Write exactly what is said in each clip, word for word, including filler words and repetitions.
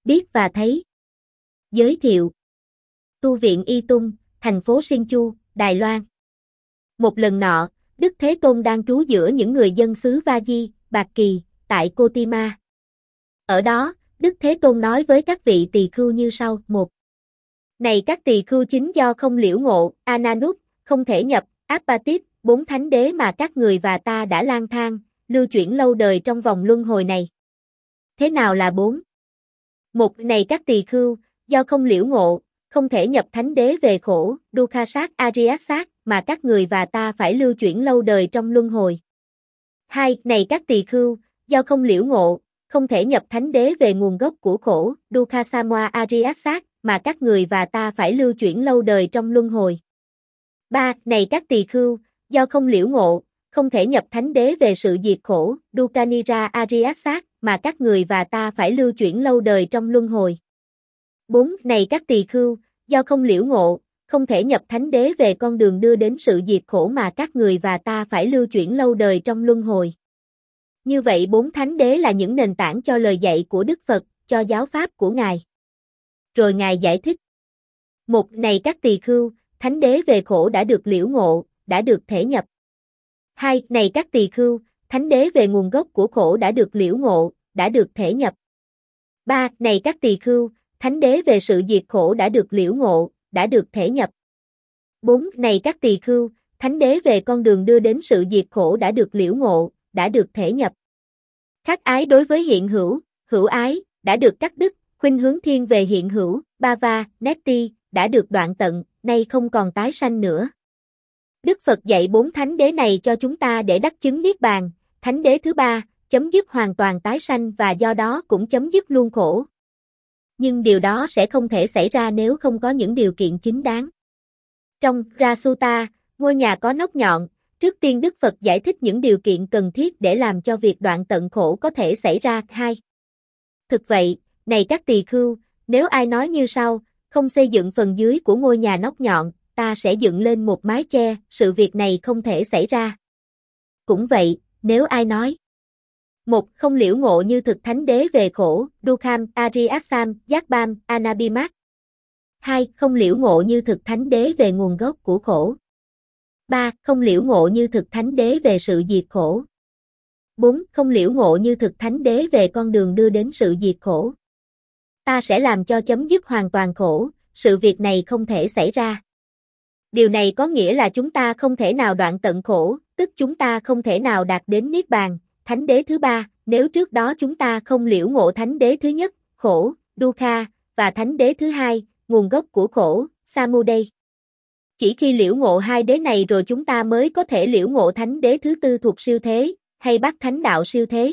biết và thấy. Giới thiệu. Tu viện Y Tung, thành phố Sinchu, Đài Loan. Một lần nọ, Đức Thế Tôn đang trú giữa những người dân xứ Va Di, Bạc Kỳ, tại Kotima. Ở đó, Đức Thế Tôn nói với các vị tỳ khưu như sau: một. Này các tỳ khưu chính do không liễu ngộ, Ananup, không thể nhập, Apatit, bốn thánh đế mà các người và ta đã lang thang, lưu chuyển lâu đời trong vòng luân hồi này. Thế nào là bốn? Một. Này các tỳ khưu, do không liễu ngộ, không thể nhập thánh đế về khổ, Dukkha-sát, Ariya-sát, mà các người và ta phải lưu chuyển lâu đời trong luân hồi. Hai. Này các tỳ khưu, do không liễu ngộ, không thể nhập thánh đế về nguồn gốc của khổ, Dukkha-samwa, Ariya-sát, mà các người và ta phải lưu chuyển lâu đời trong luân hồi. Ba. Này các tỳ khưu, do không liễu ngộ, không thể nhập thánh đế về sự diệt khổ, Dukkha-nira, Ariya-sát, mà các người và ta phải lưu chuyển lâu đời trong luân hồi. Bốn. Này các tỳ khưu, do không liễu ngộ, không thể nhập thánh đế về con đường đưa đến sự diệt khổ mà các người và ta phải lưu chuyển lâu đời trong luân hồi. Như vậy bốn thánh đế là những nền tảng cho lời dạy của Đức Phật, cho giáo pháp của Ngài. Rồi Ngài giải thích. Một. Này các tỳ khưu, thánh đế về khổ đã được liễu ngộ, đã được thể nhập. Hai. Này các tỳ khưu, thánh đế về nguồn gốc của khổ đã được liễu ngộ, đã được thể nhập. Ba. Này các tỳ khưu, thánh đế về sự diệt khổ đã được liễu ngộ, đã được thể nhập. Bốn. Này các tỳ khưu, thánh đế về con đường đưa đến sự diệt khổ đã được liễu ngộ, đã được thể nhập. Khắc ái đối với hiện hữu, hữu ái, đã được cắt đứt, khuynh hướng thiên về hiện hữu, Bhava, Neti, đã được đoạn tận, nay không còn tái sanh nữa. Đức Phật dạy bốn thánh đế này cho chúng ta để đắc chứng Niết Bàn, thánh đế thứ ba, chấm dứt hoàn toàn tái sanh và do đó cũng chấm dứt luôn khổ. Nhưng điều đó sẽ không thể xảy ra nếu không có những điều kiện chính đáng. Trong Rasutta, ngôi nhà có nóc nhọn, trước tiên Đức Phật giải thích những điều kiện cần thiết để làm cho việc đoạn tận khổ có thể xảy ra. Hai. Thực vậy, này các tỳ khưu, nếu ai nói như sau, không xây dựng phần dưới của ngôi nhà nóc nhọn, ta sẽ dựng lên một mái che, sự việc này không thể xảy ra. Cũng vậy, nếu ai nói một. Không liễu ngộ như thực thánh đế về khổ, Dukkam, Ariyasam, Giác-bam, Anabimat. Hai. Không liễu ngộ như thực thánh đế về nguồn gốc của khổ. Ba. Không liễu ngộ như thực thánh đế về sự diệt khổ. Bốn. Không liễu ngộ như thực thánh đế về con đường đưa đến sự diệt khổ. Ta sẽ làm cho chấm dứt hoàn toàn khổ, sự việc này không thể xảy ra. Điều này có nghĩa là chúng ta không thể nào đoạn tận khổ, tức chúng ta không thể nào đạt đến Niết Bàn, thánh đế thứ ba, nếu trước đó chúng ta không liễu ngộ thánh đế thứ nhất, khổ, Dukkha, và thánh đế thứ hai, nguồn gốc của khổ, Samudaya. Chỉ khi liễu ngộ hai đế này rồi chúng ta mới có thể liễu ngộ thánh đế thứ tư thuộc siêu thế, hay bát thánh đạo siêu thế.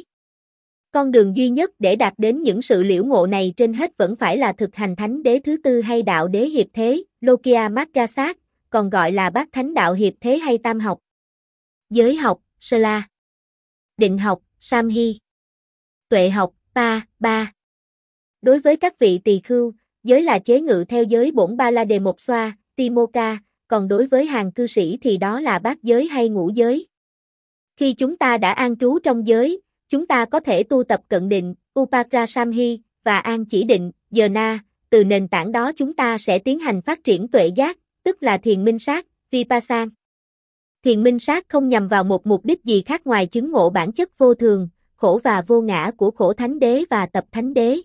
Con đường duy nhất để đạt đến những sự liễu ngộ này trên hết vẫn phải là thực hành thánh đế thứ tư hay đạo đế hiệp thế, Lokia Maggasat, còn gọi là bát thánh đạo hiệp thế hay tam học. Giới học, Sela. Định học, Samhi. Tuệ học, Pa, Ba. Đối với các vị tỳ khưu, giới là chế ngự theo giới bổn ba la đề một xoa, Timoka, còn đối với hàng cư sĩ thì đó là bát giới hay ngũ giới. Khi chúng ta đã an trú trong giới, chúng ta có thể tu tập cận định, Upakra Samhi, và an chỉ định, Dana, từ nền tảng đó chúng ta sẽ tiến hành phát triển tuệ giác, tức là thiền minh sát, Vipassana. Thiền minh sát không nhằm vào một mục đích gì khác ngoài chứng ngộ bản chất vô thường, khổ và vô ngã của khổ thánh đế và tập thánh đế.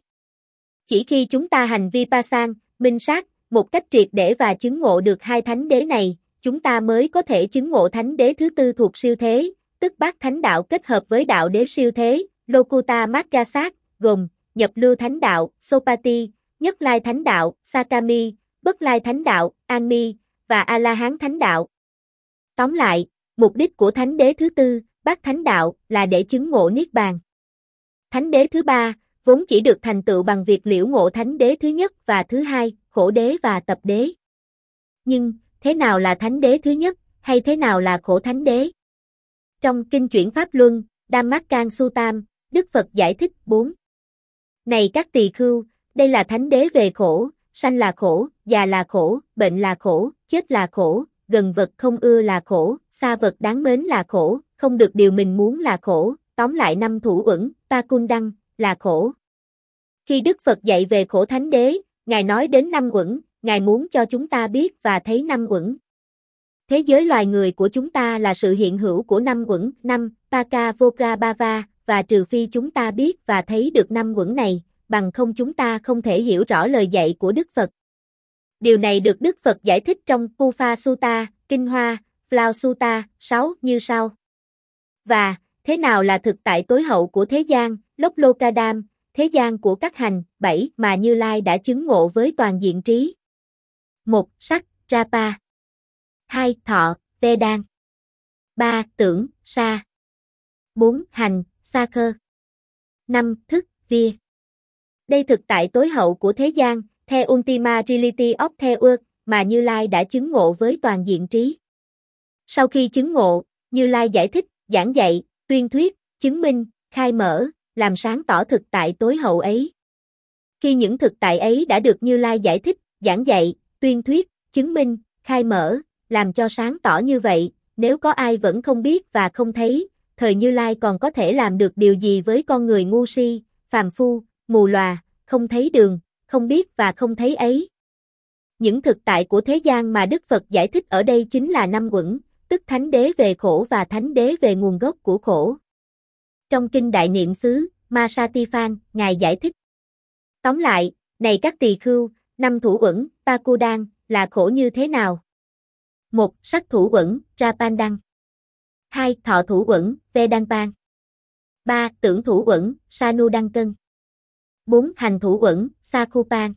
Chỉ khi chúng ta hành Vipassana, minh sát, một cách triệt để và chứng ngộ được hai thánh đế này, chúng ta mới có thể chứng ngộ thánh đế thứ tư thuộc siêu thế, tức bát thánh đạo kết hợp với đạo đế siêu thế, Lokuta Maggasat, gồm nhập lưu thánh đạo, Sopati, nhất lai thánh đạo, Sakami, bất lai thánh đạo, Anmi, và A-la-hán thánh đạo. Tóm lại, mục đích của thánh đế thứ tư, bát thánh đạo, là để chứng ngộ Niết Bàn. Thánh đế thứ ba, vốn chỉ được thành tựu bằng việc liễu ngộ thánh đế thứ nhất và thứ hai, khổ đế và tập đế. Nhưng, thế nào là thánh đế thứ nhất, hay thế nào là khổ thánh đế? Trong Kinh Chuyển Pháp Luân, Dhammaccan Suttam, Đức Phật giải thích bốn. Này các tỳ khưu, đây là thánh đế về khổ, sanh là khổ, già là khổ, bệnh là khổ, chết là khổ, gần vật không ưa là khổ, xa vật đáng mến là khổ, không được điều mình muốn là khổ, tóm lại năm thủ uẩn, pa cung đăng, là khổ. Khi Đức Phật dạy về khổ thánh đế, Ngài nói đến năm uẩn, Ngài muốn cho chúng ta biết và thấy năm uẩn. Thế giới loài người của chúng ta là sự hiện hữu của năm uẩn, năm, Pakavokrabhava, và trừ phi chúng ta biết và thấy được năm uẩn này, bằng không chúng ta không thể hiểu rõ lời dạy của Đức Phật. Điều này được Đức Phật giải thích trong Pufa Sutta, Kinh Hoa, Flow Sutta, sáu như sau. Và, thế nào là thực tại tối hậu của thế gian, Loklokadam, thế gian của các hành, bảy mà Như Lai đã chứng ngộ với toàn diện trí. một. Sắc, Rapa. hai. Thọ, Vedan. ba. Tưởng, Sa. bốn. Hành, Sakha. năm. Thức, Via. Đây thực tại tối hậu của thế gian, The Ultima Reality of the World, mà Như Lai đã chứng ngộ với toàn diện trí. Sau khi chứng ngộ, Như Lai giải thích, giảng dạy, tuyên thuyết, chứng minh, khai mở, làm sáng tỏ thực tại tối hậu ấy. Khi những thực tại ấy đã được Như Lai giải thích, giảng dạy, tuyên thuyết, chứng minh, khai mở, làm cho sáng tỏ như vậy, nếu có ai vẫn không biết và không thấy, thời Như Lai còn có thể làm được điều gì với con người ngu si, phàm phu, mù lòa, không thấy đường, không biết và không thấy ấy. Những thực tại của thế gian mà Đức Phật giải thích ở đây chính là năm uẩn, tức thánh đế về khổ và thánh đế về nguồn gốc của khổ. Trong kinh Đại Niệm xứ, Masatiphan, Ngài giải thích. Tóm lại, này các tỳ khưu, năm thủ uẩn, Pakudan, là khổ như thế nào? một. Sắc thủ uẩn, Rapandang. hai. Thọ thủ uẩn, Vedanpan. ba. Tưởng thủ uẩn, Sanudankan. bốn. Hành thủ uẩn, Sakhupan.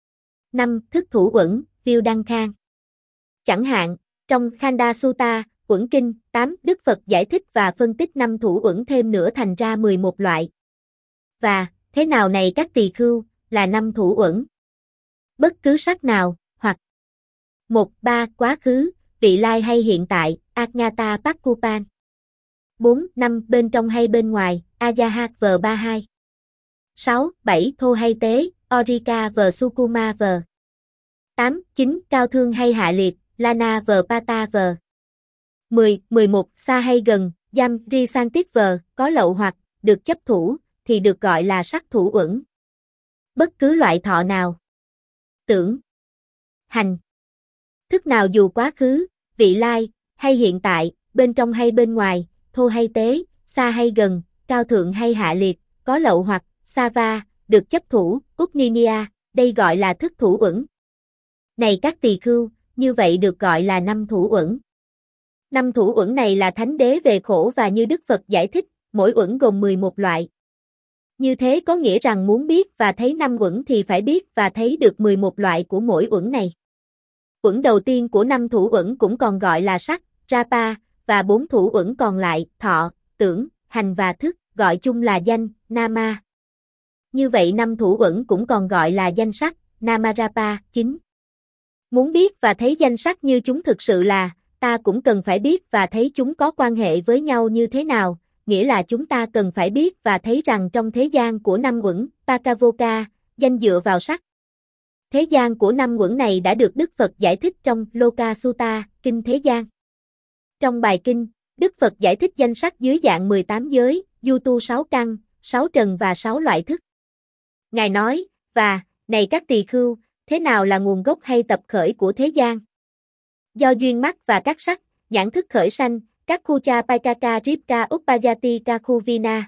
năm. Thức thủ uẩn, Vildankhan. Chẳng hạn, trong Khanda Sutta, uẩn kinh, tám, Đức Phật giải thích và phân tích năm thủ uẩn thêm nữa thành ra mười một loại. Và, thế nào này các tỳ khưu, là năm thủ uẩn? Bất cứ sắc nào, hoặc một. ba. Quá khứ, vị lai hay hiện tại, Ajnata Pakkupan. bốn. năm. Bên trong hay bên ngoài, Ajahat V ba hai. sáu. bảy. Thô hay tế, Orika V Sukuma V. tám. chín. Cao thương hay hạ liệt, Lana V Pata V. mười. mười một. Xa hay gần, Yam Risantit V, có lậu hoặc, được chấp thủ, thì được gọi là sắc thủ uẩn. Bất cứ loại thọ nào, tưởng, hành, thức nào dù quá khứ, vị lai, hay hiện tại, bên trong hay bên ngoài, thô hay tế, xa hay gần, cao thượng hay hạ liệt, có lậu hoặc, Sava, được chấp thủ, Upninia, đây gọi là thức thủ uẩn. Này các tỳ khưu, như vậy được gọi là năm thủ uẩn. Năm thủ uẩn này là thánh đế về khổ và như Đức Phật giải thích, mỗi uẩn gồm mười một loại. Như thế có nghĩa rằng muốn biết và thấy năm uẩn thì phải biết và thấy được mười một loại của mỗi uẩn này. Uẩn đầu tiên của năm thủ uẩn cũng còn gọi là sắc, Rapa, và bốn thủ uẩn còn lại, thọ, tưởng, hành và thức, gọi chung là danh, Nama. Như vậy năm thủ uẩn cũng còn gọi là danh sắc, Namarapa, chín. Muốn biết và thấy danh sắc như chúng thực sự là, ta cũng cần phải biết và thấy chúng có quan hệ với nhau như thế nào, nghĩa là chúng ta cần phải biết và thấy rằng trong thế gian của năm uẩn, Pakavoka, danh dựa vào sắc. Thế gian của năm uẩn này đã được Đức Phật giải thích trong Loka Sutta, Kinh Thế gian. Trong bài kinh, Đức Phật giải thích danh sắc dưới dạng mười tám giới, du tu sáu căn, sáu trần và sáu loại thức. Ngài nói, và, này các tỳ khưu, thế nào là nguồn gốc hay tập khởi của thế gian? Do duyên mắt và các sắc, nhãn thức khởi sanh, các khu cha paikaka ripka uppajati kakuvina.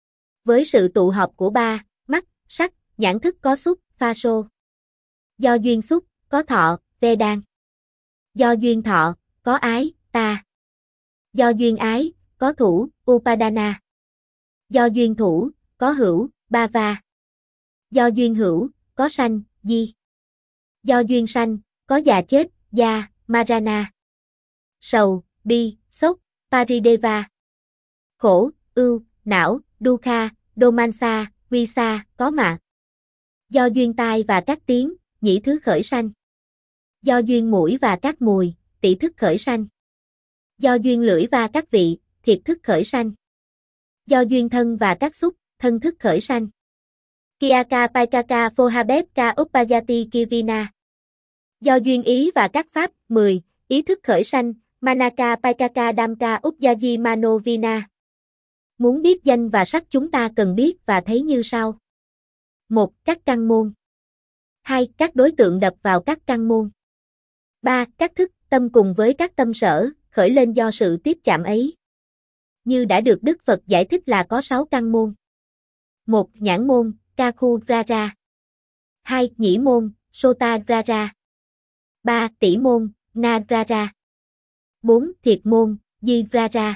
Với sự tụ họp của ba, mắt, sắc, nhãn thức có xúc, pha sô. Do duyên xúc, có thọ, vedan. Do duyên thọ, có ái, ta. Do duyên ái, có thủ, upadana. Do duyên thủ, có hữu, bava. Do duyên hữu, có sanh, di. Do duyên sanh, có già chết, gia, marana. Sầu, bi, sốc, parideva. Khổ, ưu, não, dukha, domansa, visa, có mạc. Do duyên tai và các tiếng, nhĩ thứ khởi sanh. Do duyên mũi và các mùi, tỷ thức khởi sanh. Do duyên lưỡi và các vị, thiệt thức khởi sanh. Do duyên thân và các xúc, thân thức khởi sanh. Kiaka paikaka phohabepka uppajati kivina. Do duyên ý và các pháp, mười, ý thức khởi sanh, manaka paikaka damka upyaji manovina. Muốn biết danh và sắc chúng ta cần biết và thấy như sau. một. Các căn môn. hai. Các đối tượng đập vào các căn môn. ba. Các thức tâm cùng với các tâm sở, khởi lên do sự tiếp chạm ấy. Như đã được Đức Phật giải thích là có sáu căn môn. một. Nhãn môn, Kakhurara. hai. Nhĩ môn, Sotarara. ba. Tỷ môn, Narara. bốn. Thiệt môn, Jirara.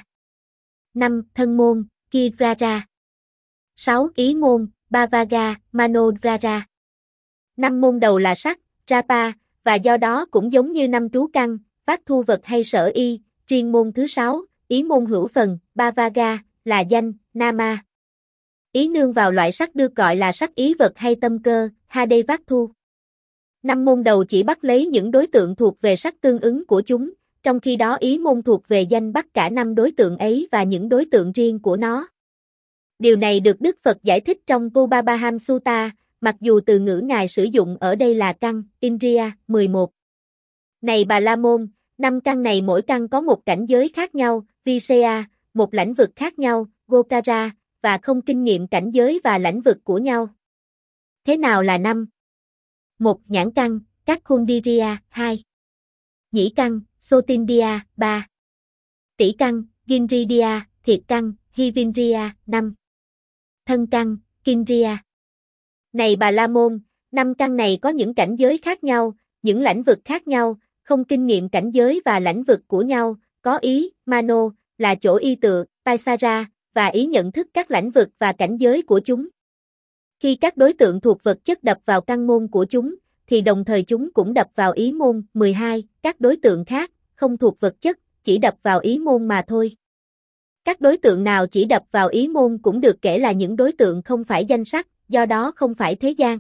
năm. Thân môn, Kirara. sáu. Ý môn, Bavaga, Manorara. năm môn đầu là sắc, Rapa, và do đó cũng giống như năm trú căn, phát thu vật hay sở y, riêng môn thứ sáu, ý môn hữu phần, Bavaga, là danh, Nama. Ý nương vào loại sắc được gọi là sắc ý vật hay tâm cơ, Hadevathu. Năm môn đầu chỉ bắt lấy những đối tượng thuộc về sắc tương ứng của chúng, trong khi đó ý môn thuộc về danh bắt cả năm đối tượng ấy và những đối tượng riêng của nó. Điều này được Đức Phật giải thích trong Pubabaham Sutta, mặc dù từ ngữ Ngài sử dụng ở đây là căn, Indriya, mười một. Này Bà La Môn, năm căn này mỗi căn có một cảnh giới khác nhau, Visaya, một lãnh vực khác nhau, Gokara, và không kinh nghiệm cảnh giới và lãnh vực của nhau. Thế nào là năm? một. Nhãn căn, Kakhundiriya, hai. Nhĩ căn, Sotindriya, ba. Tỷ căn, Gindriya, thiệt căn, Hivindriya, năm. Thân căn, Kindriya. Này Bà La Môn, năm căn này có những cảnh giới khác nhau, những lãnh vực khác nhau, không kinh nghiệm cảnh giới và lãnh vực của nhau, có ý, Mano, là chỗ y tựa, Paisara, và ý nhận thức các lãnh vực và cảnh giới của chúng. Khi các đối tượng thuộc vật chất đập vào căn môn của chúng, thì đồng thời chúng cũng đập vào ý môn, mười hai, các đối tượng khác, không thuộc vật chất, chỉ đập vào ý môn mà thôi. Các đối tượng nào chỉ đập vào ý môn cũng được kể là những đối tượng không phải danh sắc, do đó không phải thế gian.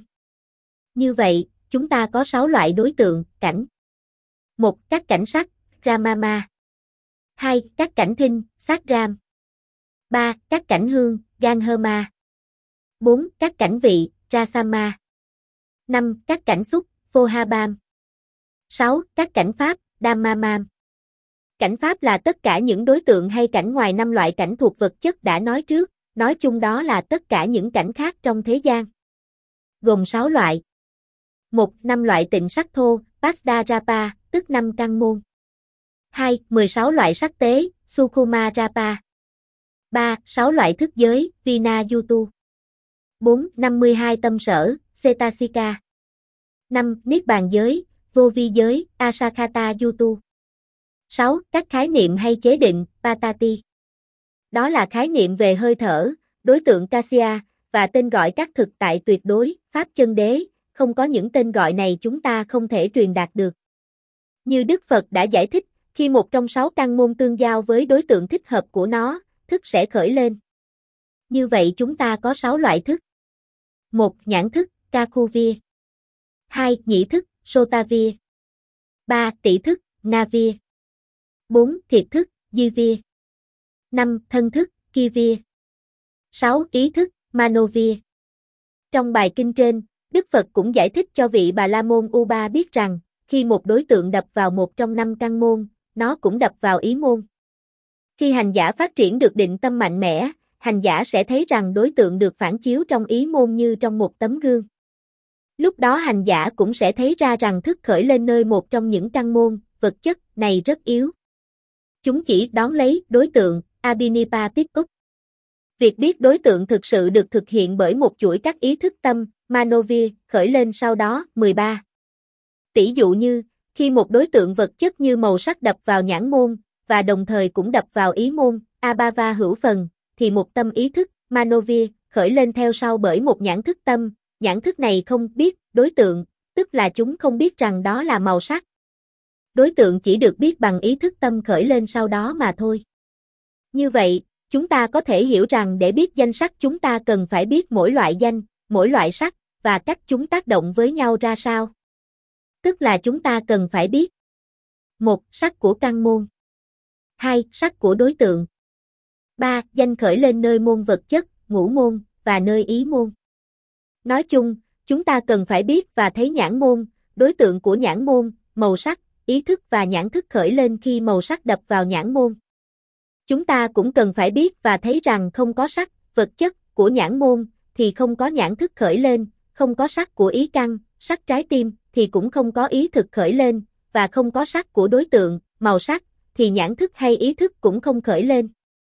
Như vậy, chúng ta có sáu loại đối tượng, cảnh. một. Các cảnh sắc, Ramama. hai. Các cảnh thinh, Satram. ba. Các cảnh hương, Ganhama. bốn. Các cảnh vị, Rasama. năm. Các cảnh xúc, Phohabam. sáu. Các cảnh pháp, Dhammamam. Cảnh pháp là tất cả những đối tượng hay cảnh ngoài năm loại cảnh thuộc vật chất đã nói trước, nói chung đó là tất cả những cảnh khác trong thế gian. Gồm sáu loại. một. Năm loại tịnh sắc thô, Pasdarapa, tức năm căn môn. hai. mười sáu loại sắc tế, Sukhumarapa. ba. sáu loại thức giới, Vinayutu. bốn. năm mươi hai tâm sở, Cetasika. năm. Niết bàn giới, vô vi giới, Asakhata Yutu. sáu. Các khái niệm hay chế định, Patati. Đó là khái niệm về hơi thở, đối tượng Kasya, và tên gọi các thực tại tuyệt đối, Pháp chân đế, không có những tên gọi này chúng ta không thể truyền đạt được. Như Đức Phật đã giải thích, khi một trong sáu căn môn tương giao với đối tượng thích hợp của nó, thức sẽ khởi lên. Như vậy chúng ta có sáu loại thức. một. Nhãn thức, Kakhuvir. hai. Nhĩ thức, Sotavir. ba. Tỷ thức, Navir. bốn. Thiệt thức, Jivir. năm. Thân thức, Kivir. sáu. Ý thức, Manovir. Trong bài kinh trên, Đức Phật cũng giải thích cho vị Bà La Môn Uba biết rằng, khi một đối tượng đập vào một trong năm căn môn, nó cũng đập vào ý môn. Khi hành giả phát triển được định tâm mạnh mẽ, hành giả sẽ thấy rằng đối tượng được phản chiếu trong ý môn như trong một tấm gương. Lúc đó hành giả cũng sẽ thấy ra rằng thức khởi lên nơi một trong những căn môn, vật chất, này rất yếu. Chúng chỉ đón lấy đối tượng, Abhinipa Pick-up. Việc biết đối tượng thực sự được thực hiện bởi một chuỗi các ý thức tâm, Manovir, khởi lên sau đó, mười ba. Tỷ dụ như, khi một đối tượng vật chất như màu sắc đập vào nhãn môn, và đồng thời cũng đập vào ý môn, Abhava hữu phần, thì một tâm ý thức, Manovir, khởi lên theo sau bởi một nhãn thức tâm, nhãn thức này không biết đối tượng, tức là chúng không biết rằng đó là màu sắc. Đối tượng chỉ được biết bằng ý thức tâm khởi lên sau đó mà thôi. Như vậy, chúng ta có thể hiểu rằng để biết danh sắc chúng ta cần phải biết mỗi loại danh, mỗi loại sắc, và cách chúng tác động với nhau ra sao. Tức là chúng ta cần phải biết một. Sắc của căn môn. hai. Sắc của đối tượng. ba. Danh khởi lên nơi môn vật chất, ngũ môn, và nơi ý môn. Nói chung, chúng ta cần phải biết và thấy nhãn môn, đối tượng của nhãn môn, màu sắc, ý thức và nhãn thức khởi lên khi màu sắc đập vào nhãn môn. Chúng ta cũng cần phải biết và thấy rằng không có sắc, vật chất, của nhãn môn, thì không có nhãn thức khởi lên, không có sắc của ý căn, sắc trái tim, thì cũng không có ý thực khởi lên, và không có sắc của đối tượng, màu sắc, thì nhãn thức hay ý thức cũng không khởi lên.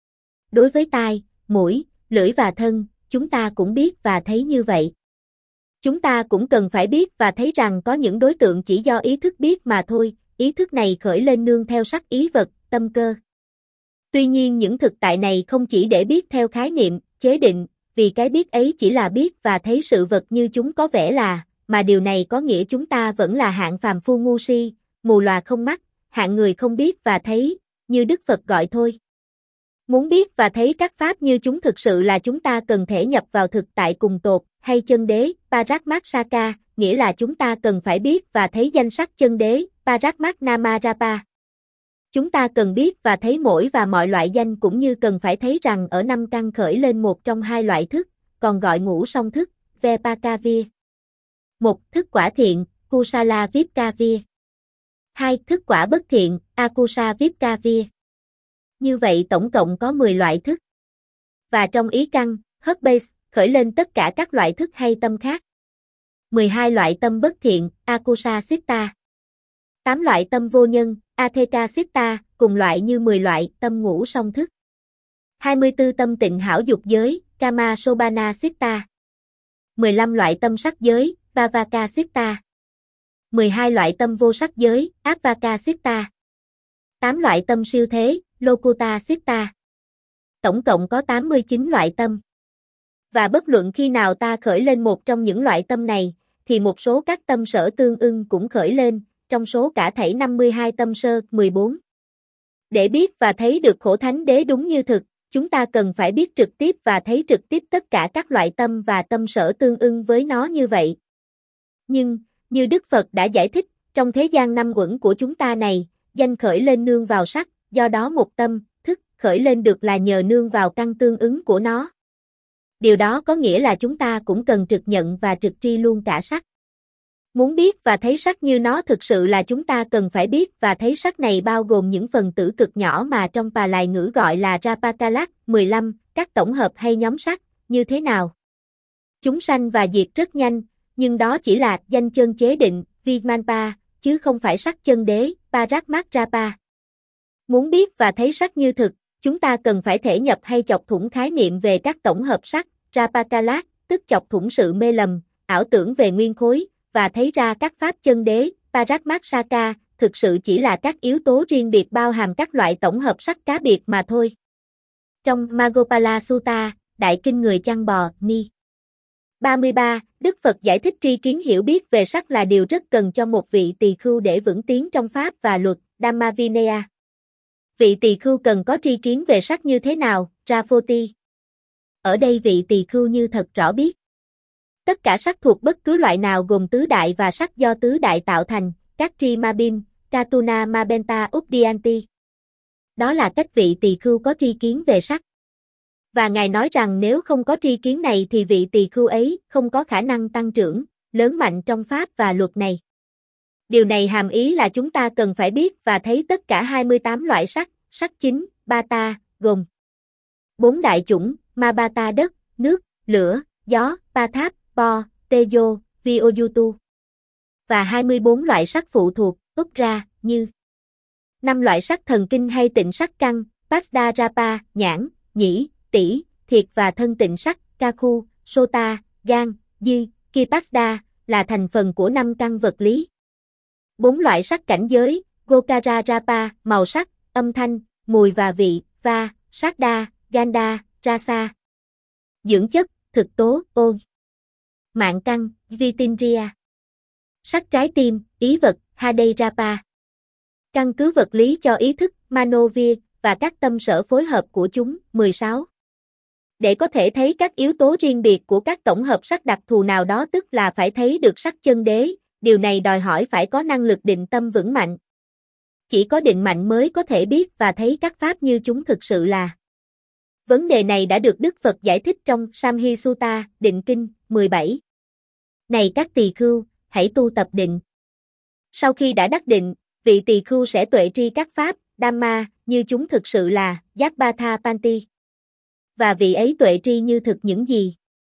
Đối với tai, mũi, lưỡi và thân, chúng ta cũng biết và thấy như vậy. Chúng ta cũng cần phải biết và thấy rằng có những đối tượng chỉ do ý thức biết mà thôi, ý thức này khởi lên nương theo sắc ý vật, tâm cơ. Tuy nhiên những thực tại này không chỉ để biết theo khái niệm, chế định, vì cái biết ấy chỉ là biết và thấy sự vật như chúng có vẻ là, mà điều này có nghĩa chúng ta vẫn là hạng phàm phu ngu si, mù lòa không mắt, hạng người không biết và thấy, như Đức Phật gọi thôi. Muốn biết và thấy các pháp như chúng thực sự là chúng ta cần thể nhập vào thực tại cùng tột, hay chân đế, Paramatmaka, nghĩa là chúng ta cần phải biết và thấy danh sắc chân đế, Paramatnamarapa. Chúng ta cần biết và thấy mỗi và mọi loại danh cũng như cần phải thấy rằng ở năm căn khởi lên một trong hai loại thức, còn gọi ngũ song thức, Vepakavir. Một, thức quả thiện, Kusala Vipkavir. Hai, thức quả bất thiện, Akusa Vipkavir. Như vậy tổng cộng có mười loại thức. Và trong ý căn, Husbase, khởi lên tất cả các loại thức hay tâm khác. mười hai loại tâm bất thiện, Akusa Sitta. tám loại tâm vô nhân, Atheka Sitta, cùng loại như mười loại tâm ngũ song thức. hai mươi tư tâm tịnh hảo dục giới, Kama Sobana Sitta. mười lăm loại tâm sắc giới, Vavaka Sitta. mười hai loại tâm vô sắc giới, Advaka Sitta. tám loại tâm siêu thế, Lokuta Sitta. Tổng cộng có tám mươi chín loại tâm. Và bất luận khi nào ta khởi lên một trong những loại tâm này, thì một số các tâm sở tương ưng cũng khởi lên, trong số cả thảy năm mươi hai tâm sơ, mười bốn. Để biết và thấy được khổ thánh đế đúng như thực, chúng ta cần phải biết trực tiếp và thấy trực tiếp tất cả các loại tâm và tâm sở tương ưng với nó như vậy. Nhưng, như Đức Phật đã giải thích, trong thế gian năm uẩn của chúng ta này, danh khởi lên nương vào sắc, do đó một tâm, thức, khởi lên được là nhờ nương vào căn tương ứng của nó. Điều đó có nghĩa là chúng ta cũng cần trực nhận và trực tri luôn cả sắc. Muốn biết và thấy sắc như nó thực sự là chúng ta cần phải biết và thấy sắc này bao gồm những phần tử cực nhỏ mà trong Pà Lại ngữ gọi là Rapakalak, mười lăm, các tổng hợp hay nhóm sắc, như thế nào? Chúng sanh và diệt rất nhanh, nhưng đó chỉ là danh chân chế định, Vimanpa, chứ không phải sắc chân đế, Paratmakrapa. Muốn biết và thấy sắc như thực, chúng ta cần phải thể nhập hay chọc thủng khái niệm về các tổng hợp sắc, Rapakalak, tức chọc thủng sự mê lầm, ảo tưởng về nguyên khối, và thấy ra các pháp chân đế, Paratmaksaka, thực sự chỉ là các yếu tố riêng biệt bao hàm các loại tổng hợp sắc cá biệt mà thôi. Trong Magopala Sutta, Đại kinh người chăn bò, Ni. ba mươi ba, Đức Phật giải thích tri kiến hiểu biết về sắc là điều rất cần cho một vị tỳ khưu để vững tiến trong pháp và luật, Dhamma Vinaya. Vị tỳ khưu cần có tri kiến về sắc như thế nào, Rafoti. Ở đây vị tỳ khưu như thật rõ biết. Tất cả sắc thuộc bất cứ loại nào gồm tứ đại và sắc do tứ đại tạo thành, các tri ma bin, Katuna Mabenta Updianti. Đó là cách vị tỳ khưu có tri kiến về sắc. Và Ngài nói rằng nếu không có tri kiến này thì vị tỳ khưu ấy không có khả năng tăng trưởng, lớn mạnh trong pháp và luật này. Điều này hàm ý là chúng ta cần phải biết và thấy tất cả hai mươi tám loại sắc, sắc chính, Bata, gồm bốn đại chủng, Mabata đất, nước, lửa, gió, Pathap, Po, Tejo, Vyojutu. Và hai mươi bốn loại sắc phụ thuộc, Upra, như năm loại sắc thần kinh hay tịnh sắc căn, Pasdarapa, nhãn, nhĩ, tỷ, thiệt và thân tịnh sắc, Kakhu, Sota, gan, dư, Kipasda, là thành phần của năm căn vật lý. Bốn loại sắc cảnh giới, Gokararapa, màu sắc, âm thanh, mùi và vị, Va, Sakda, Ganda, Rasa. Dưỡng chất, thực tố, Ôn. Mạng căn, Vitindriya. Sắc trái tim, ý vật, Hadeyrapa. Căn cứ vật lý cho ý thức, Manovir, và các tâm sở phối hợp của chúng, mười sáu. Để có thể thấy các yếu tố riêng biệt của các tổng hợp sắc đặc thù nào đó tức là phải thấy được sắc chân đế, điều này đòi hỏi phải có năng lực định tâm vững mạnh. Chỉ có định mạnh mới có thể biết và thấy các pháp như chúng thực sự là. Vấn đề này đã được Đức Phật giải thích trong Samhi Sutta, Định Kinh, mười bảy. Này các tỳ khưu, hãy tu tập định. Sau khi đã đắc định, vị tỳ khưu sẽ tuệ tri các pháp, Dhamma, như chúng thực sự là, Giác Ba Tha Panti. Và vị ấy tuệ tri như thực những gì?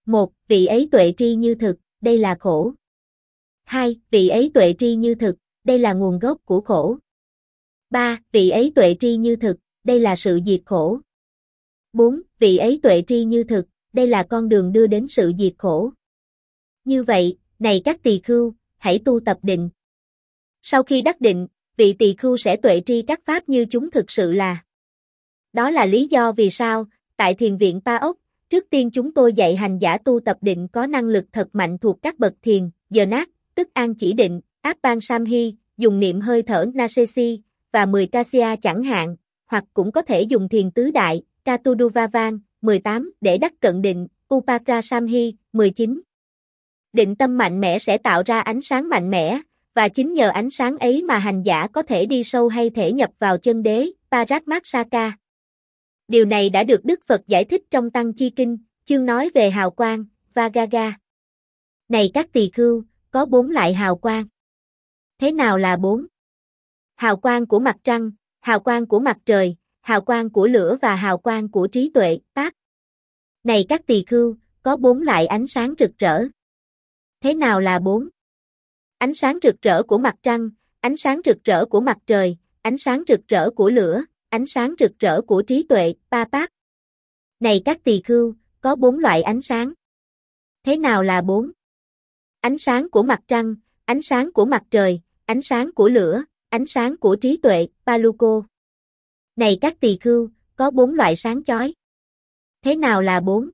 một. Vị ấy tuệ tri như thực, đây là khổ. hai. Vị ấy tuệ tri như thực, đây là nguồn gốc của khổ. ba. Vị ấy tuệ tri như thực, đây là sự diệt khổ. bốn. Vị ấy tuệ tri như thực, đây là con đường đưa đến sự diệt khổ. Như vậy, này các tỳ khưu, hãy tu tập định. Sau khi đắc định, vị tỳ khưu sẽ tuệ tri các pháp như chúng thực sự là. Đó là lý do vì sao, tại thiền viện Pa Ốc, trước tiên chúng tôi dạy hành giả tu tập định có năng lực thật mạnh thuộc các bậc thiền, giờ nát, tức an chỉ định, Appan Samhi, dùng niệm hơi thở Nasesi, và mười Kasya chẳng hạn, hoặc cũng có thể dùng thiền tứ đại, Katuduvavang, mười tám, để đắc cận định, Upakra Samhi, mười chín. Định tâm mạnh mẽ sẽ tạo ra ánh sáng mạnh mẽ, và chính nhờ ánh sáng ấy mà hành giả có thể đi sâu hay thể nhập vào chân đế, Paratmaksaka. Điều này đã được Đức Phật giải thích trong Tăng Chi Kinh, chương nói về hào quang, Vagaga. Này các tỳ khưu, có bốn loại hào quang. Thế nào là bốn? Hào quang của mặt trăng, hào quang của mặt trời, hào quang của lửa và hào quang của trí tuệ, Pháp. Này các tỳ khưu, có bốn loại ánh sáng rực rỡ. Thế nào là bốn? Ánh sáng rực rỡ của mặt trăng, ánh sáng rực rỡ của mặt trời, ánh sáng rực rỡ của lửa, ánh sáng rực rỡ của trí tuệ, Pa Pháp. Này các tỳ khưu, có bốn loại ánh sáng. Thế nào là bốn? Ánh sáng của mặt trăng, ánh sáng của mặt trời, ánh sáng của lửa, ánh sáng của trí tuệ, Paluko. Này các tỳ khưu, có bốn loại sáng chói. Thế nào là bốn?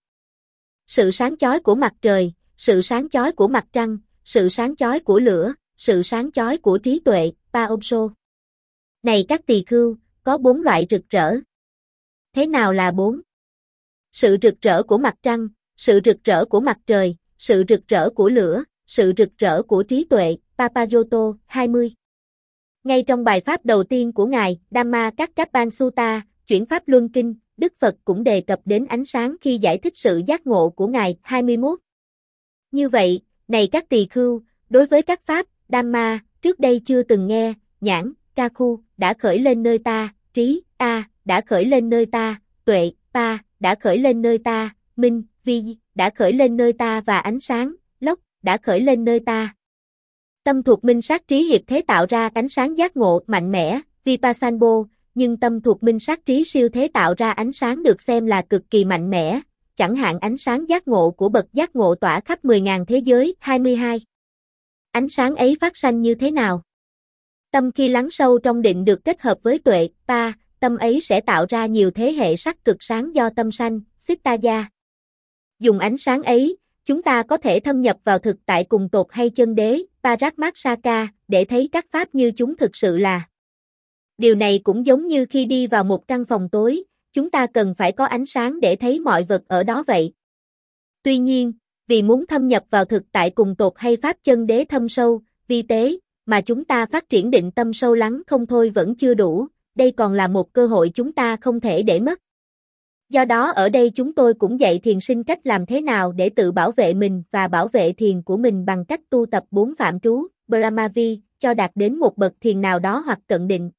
Sự sáng chói của mặt trời, sự sáng chói của mặt trăng, sự sáng chói của lửa, sự sáng chói của trí tuệ, Paomso. Này các tỳ khưu, có bốn loại rực rỡ. Thế nào là bốn? Sự rực rỡ của mặt trăng, sự rực rỡ của mặt trời, sự rực rỡ của lửa, sự rực rỡ của trí tuệ, Papayoto, hai mươi. Ngay trong bài pháp đầu tiên của Ngài, Dhamma Kakkapan Sutta, chuyển pháp luân kinh, Đức Phật cũng đề cập đến ánh sáng khi giải thích sự giác ngộ của Ngài, hai mươi mốt. Như vậy, này các tỳ khưu, đối với các pháp, Dhamma, trước đây chưa từng nghe, nhãn, Kakhu, đã khởi lên nơi ta, trí, A, đã khởi lên nơi ta, tuệ, Pa, đã khởi lên nơi ta, minh, Vi, đã khởi lên nơi ta và ánh sáng, Lốc, đã khởi lên nơi ta. Tâm thuộc minh sát trí hiệp thế tạo ra ánh sáng giác ngộ mạnh mẽ, Vipassambo, nhưng tâm thuộc minh sát trí siêu thế tạo ra ánh sáng được xem là cực kỳ mạnh mẽ, chẳng hạn ánh sáng giác ngộ của bậc giác ngộ tỏa khắp mười nghìn thế giới, hai mươi hai. Ánh sáng ấy phát sanh như thế nào? Tâm khi lắng sâu trong định được kết hợp với tuệ, Pa, tâm ấy sẽ tạo ra nhiều thế hệ sắc cực sáng do tâm sanh, Siddhaya. Dùng ánh sáng ấy, chúng ta có thể thâm nhập vào thực tại cùng tột hay chân đế, Paratmaksaka, để thấy các pháp như chúng thực sự là. Điều này cũng giống như khi đi vào một căn phòng tối, chúng ta cần phải có ánh sáng để thấy mọi vật ở đó vậy. Tuy nhiên, vì muốn thâm nhập vào thực tại cùng tột hay pháp chân đế thâm sâu, vi tế, mà chúng ta phát triển định tâm sâu lắng không thôi vẫn chưa đủ, đây còn là một cơ hội chúng ta không thể để mất. Do đó ở đây chúng tôi cũng dạy thiền sinh cách làm thế nào để tự bảo vệ mình và bảo vệ thiền của mình bằng cách tu tập bốn phạm trú, Brahmavi, cho đạt đến một bậc thiền nào đó hoặc cận định.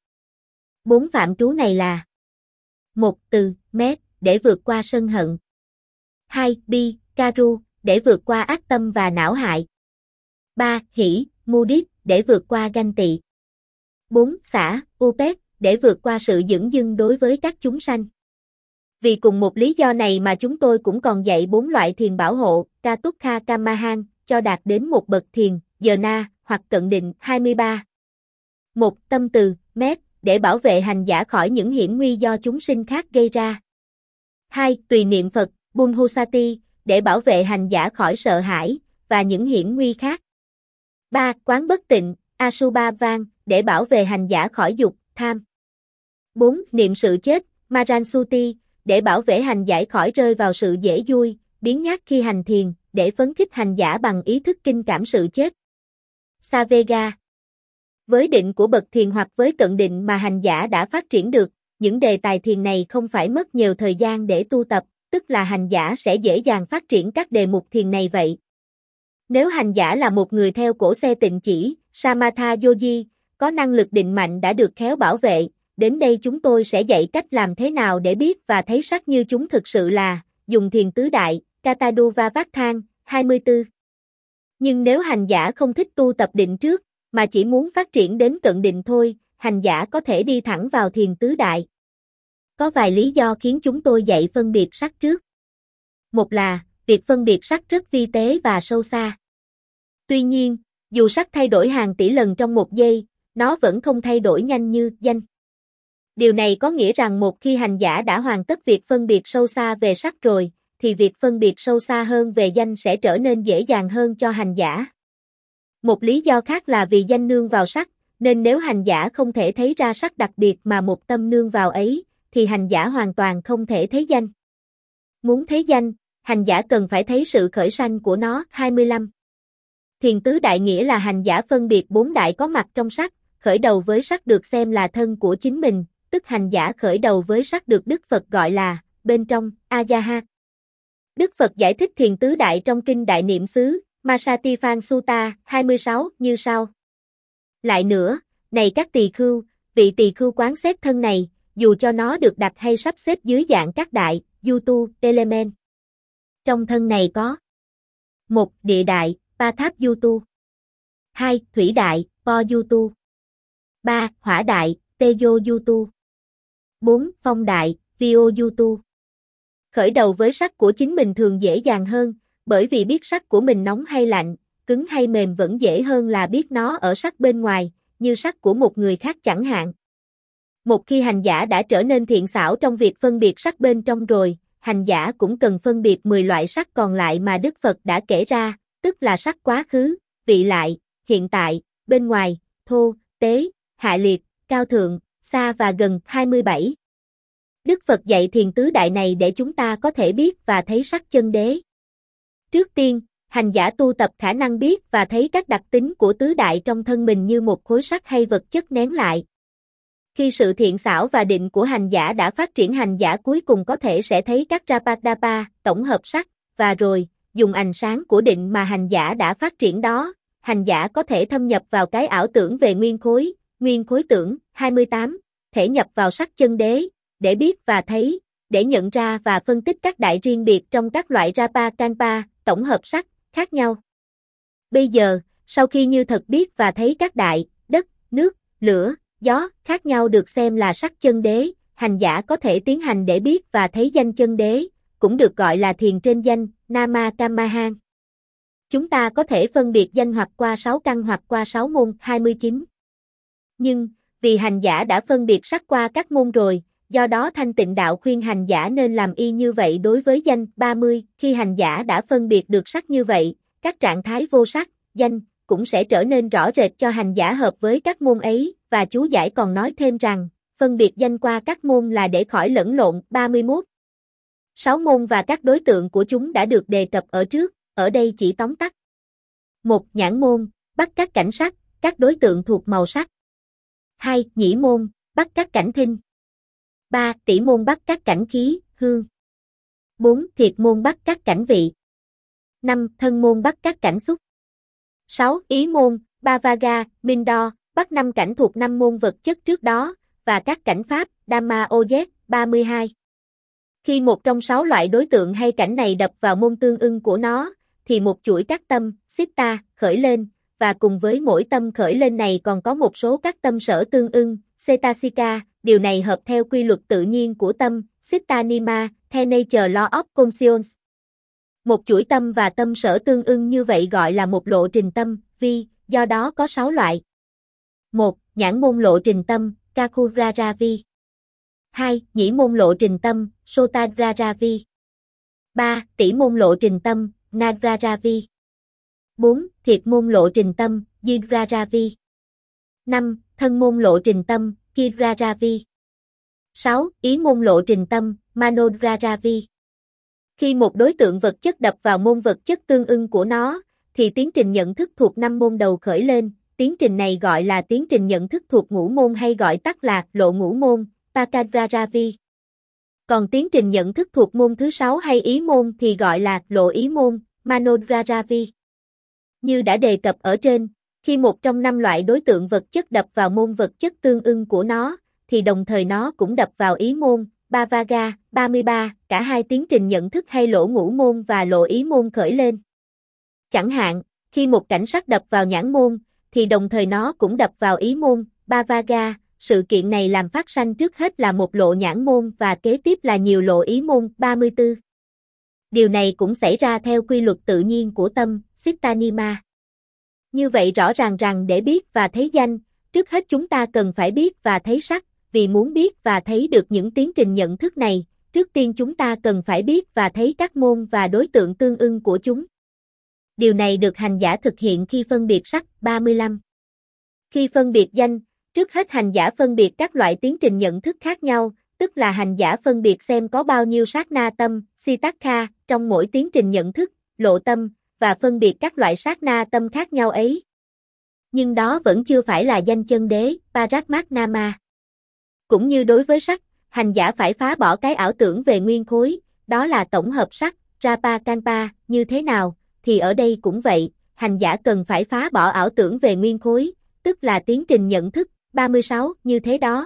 Bốn phạm trú này là: một. Từ, mét, để vượt qua sân hận. hai. Bi, Karu, để vượt qua ác tâm và não hại. ba. Hỷ, Mudit, để vượt qua ganh tị. bốn. Xả, Upet, để vượt qua sự dửng dưng đối với các chúng sanh. Vì cùng một lý do này mà chúng tôi cũng còn dạy bốn loại thiền bảo hộ, Katukha Kamahan, cho đạt đến một bậc thiền, Dana, hoặc cận định, hai mươi ba. một. Tâm từ, Mét, để bảo vệ hành giả khỏi những hiểm nguy do chúng sinh khác gây ra. hai. Tùy niệm Phật, Bunhusati, để bảo vệ hành giả khỏi sợ hãi, và những hiểm nguy khác. ba. Quán bất tịnh, Asubhavan, để bảo vệ hành giả khỏi dục, tham. bốn. Niệm sự chết, Maransuti, để bảo vệ hành giả khỏi rơi vào sự dễ vui, biến nhát khi hành thiền, để phấn khích hành giả bằng ý thức kinh cảm sự chết. Savega. Với định của bậc thiền hoặc với cận định mà hành giả đã phát triển được, những đề tài thiền này không phải mất nhiều thời gian để tu tập, tức là hành giả sẽ dễ dàng phát triển các đề mục thiền này vậy. Nếu hành giả là một người theo cổ xe tịnh chỉ, Samatha Yogi, có năng lực định mạnh đã được khéo bảo vệ, đến đây chúng tôi sẽ dạy cách làm thế nào để biết và thấy sắc như chúng thực sự là, dùng thiền tứ đại, Kataduvavakthan, hai mươi tư. Nhưng nếu hành giả không thích tu tập định trước, mà chỉ muốn phát triển đến cận định thôi, hành giả có thể đi thẳng vào thiền tứ đại. Có vài lý do khiến chúng tôi dạy phân biệt sắc trước. Một là, việc phân biệt sắc rất vi tế và sâu xa. Tuy nhiên, dù sắc thay đổi hàng tỷ lần trong một giây, nó vẫn không thay đổi nhanh như danh. Điều này có nghĩa rằng một khi hành giả đã hoàn tất việc phân biệt sâu xa về sắc rồi, thì việc phân biệt sâu xa hơn về danh sẽ trở nên dễ dàng hơn cho hành giả. Một lý do khác là vì danh nương vào sắc, nên nếu hành giả không thể thấy ra sắc đặc biệt mà một tâm nương vào ấy, thì hành giả hoàn toàn không thể thấy danh. Muốn thấy danh, hành giả cần phải thấy sự khởi sanh của nó. hai mươi lăm. Thiền tứ đại nghĩa là hành giả phân biệt bốn đại có mặt trong sắc, khởi đầu với sắc được xem là thân của chính mình, tức hành giả khởi đầu với sắc được Đức Phật gọi là bên trong Ajaha. Đức Phật giải thích thiền tứ đại trong kinh Đại Niệm xứ Masatiphan Sutta hai mươi sáu như sau. Lại nữa, này các tỳ khưu, vị tỳ khưu quán xét thân này, dù cho nó được đặt hay sắp xếp dưới dạng các đại, yutu, element. Trong thân này có một. Địa đại, Pathap yutu. hai. Thủy đại, Po yutu. ba. Hỏa đại, Tejo yutu. bốn. Phong đại, Vio yutu. Khởi đầu với sắc của chính mình thường dễ dàng hơn, bởi vì biết sắc của mình nóng hay lạnh, cứng hay mềm vẫn dễ hơn là biết nó ở sắc bên ngoài, như sắc của một người khác chẳng hạn. Một khi hành giả đã trở nên thiện xảo trong việc phân biệt sắc bên trong rồi, hành giả cũng cần phân biệt mười loại sắc còn lại mà Đức Phật đã kể ra, tức là sắc quá khứ, vị lại, hiện tại, bên ngoài, thô, tế, hạ liệt, cao thượng, xa và gần. hai mươi bảy. Đức Phật dạy thiền tứ đại này để chúng ta có thể biết và thấy sắc chân đế. Trước tiên, hành giả tu tập khả năng biết và thấy các đặc tính của tứ đại trong thân mình như một khối sắt hay vật chất nén lại. Khi sự thiện xảo và định của hành giả đã phát triển, hành giả cuối cùng có thể sẽ thấy các Rapadapa, tổng hợp sắc, và rồi, dùng ánh sáng của định mà hành giả đã phát triển đó, hành giả có thể thâm nhập vào cái ảo tưởng về nguyên khối, nguyên khối tưởng. hai mươi tám. Thể nhập vào sắc chân đế, để biết và thấy, để nhận ra và phân tích các đại riêng biệt trong các loại Rapakanpa, tổng hợp sắc, khác nhau. Bây giờ, sau khi như thật biết và thấy các đại, đất, nước, lửa, gió, khác nhau được xem là sắc chân đế, hành giả có thể tiến hành để biết và thấy danh chân đế, cũng được gọi là thiền trên danh, Nama Kamahan. Chúng ta có thể phân biệt danh hoặc qua sáu căn hoặc qua sáu môn. hai mươi chín. Nhưng, vì hành giả đã phân biệt sắc qua các môn rồi, do đó Thanh Tịnh Đạo khuyên hành giả nên làm y như vậy đối với danh. ba mươi. Khi hành giả đã phân biệt được sắc như vậy, các trạng thái vô sắc, danh, cũng sẽ trở nên rõ rệt cho hành giả hợp với các môn ấy, và chú giải còn nói thêm rằng, phân biệt danh qua các môn là để khỏi lẫn lộn. ba mươi mốt. Sáu môn và các đối tượng của chúng đã được đề cập ở trước, ở đây chỉ tóm tắt. một. Nhãn môn, bắt các cảnh sắc, các đối tượng thuộc màu sắc. hai. Nhĩ môn, bắt các cảnh thính. ba. Tỷ môn bắt các cảnh khí, hương. bốn. Thiệt môn bắt các cảnh vị. năm. Thân môn bắt các cảnh xúc. sáu. Ý môn, Bavaga, Mindo, bắt năm cảnh thuộc năm môn vật chất trước đó, và các cảnh pháp, Dhamma Oyet. ba mươi hai. Khi một trong sáu loại đối tượng hay cảnh này đập vào môn tương ưng của nó, thì một chuỗi các tâm, Sitta, khởi lên, và cùng với mỗi tâm khởi lên này còn có một số các tâm sở tương ưng, Cetasika, điều này hợp theo quy luật tự nhiên của tâm, Sittanima, theo Nature Law of Conscience. Một chuỗi tâm và tâm sở tương ưng như vậy gọi là một lộ trình tâm, vi, do đó có sáu loại. một. Nhãn môn lộ trình tâm, Kakuraravi. hai. Nhĩ môn lộ trình tâm, Sotadraravi. ba. Tỷ môn lộ trình tâm, Nadraravi. bốn. Thiệt môn lộ trình tâm, Yidraravi. năm. Thân môn lộ trình tâm, Kiraravi. sáu. Ý môn lộ trình tâm, Manodraravi. Khi một đối tượng vật chất đập vào môn vật chất tương ưng của nó, thì tiến trình nhận thức thuộc năm môn đầu khởi lên, tiến trình này gọi là tiến trình nhận thức thuộc ngũ môn hay gọi tắt là lộ ngũ môn, Pakadraravi. Còn tiến trình nhận thức thuộc môn thứ sáu hay ý môn thì gọi là lộ ý môn, Manodraravi. Như đã đề cập ở trên, khi một trong năm loại đối tượng vật chất đập vào môn vật chất tương ưng của nó, thì đồng thời nó cũng đập vào ý môn, Bavaga, ba mươi ba, cả hai tiến trình nhận thức hay lỗ ngũ môn và lộ ý môn khởi lên. Chẳng hạn, khi một cảnh sắc đập vào nhãn môn, thì đồng thời nó cũng đập vào ý môn, Bavaga, sự kiện này làm phát sanh trước hết là một lộ nhãn môn và kế tiếp là nhiều lộ ý môn, ba mươi tư. Điều này cũng xảy ra theo quy luật tự nhiên của tâm, Sittanima. Như vậy rõ ràng rằng để biết và thấy danh, trước hết chúng ta cần phải biết và thấy sắc, vì muốn biết và thấy được những tiến trình nhận thức này, trước tiên chúng ta cần phải biết và thấy các môn và đối tượng tương ưng của chúng. Điều này được hành giả thực hiện khi phân biệt sắc, ba mươi lăm. Khi phân biệt danh, trước hết hành giả phân biệt các loại tiến trình nhận thức khác nhau, tức là hành giả phân biệt xem có bao nhiêu sát na tâm, Sitakha, trong mỗi tiến trình nhận thức, lộ tâm, và phân biệt các loại sát na tâm khác nhau ấy. Nhưng đó vẫn chưa phải là danh chân đế, Paratmatnama. Cũng như đối với sắc, hành giả phải phá bỏ cái ảo tưởng về nguyên khối, đó là tổng hợp sắc, Rapakampa, như thế nào, thì ở đây cũng vậy, hành giả cần phải phá bỏ ảo tưởng về nguyên khối, tức là tiến trình nhận thức, ba mươi sáu, như thế đó.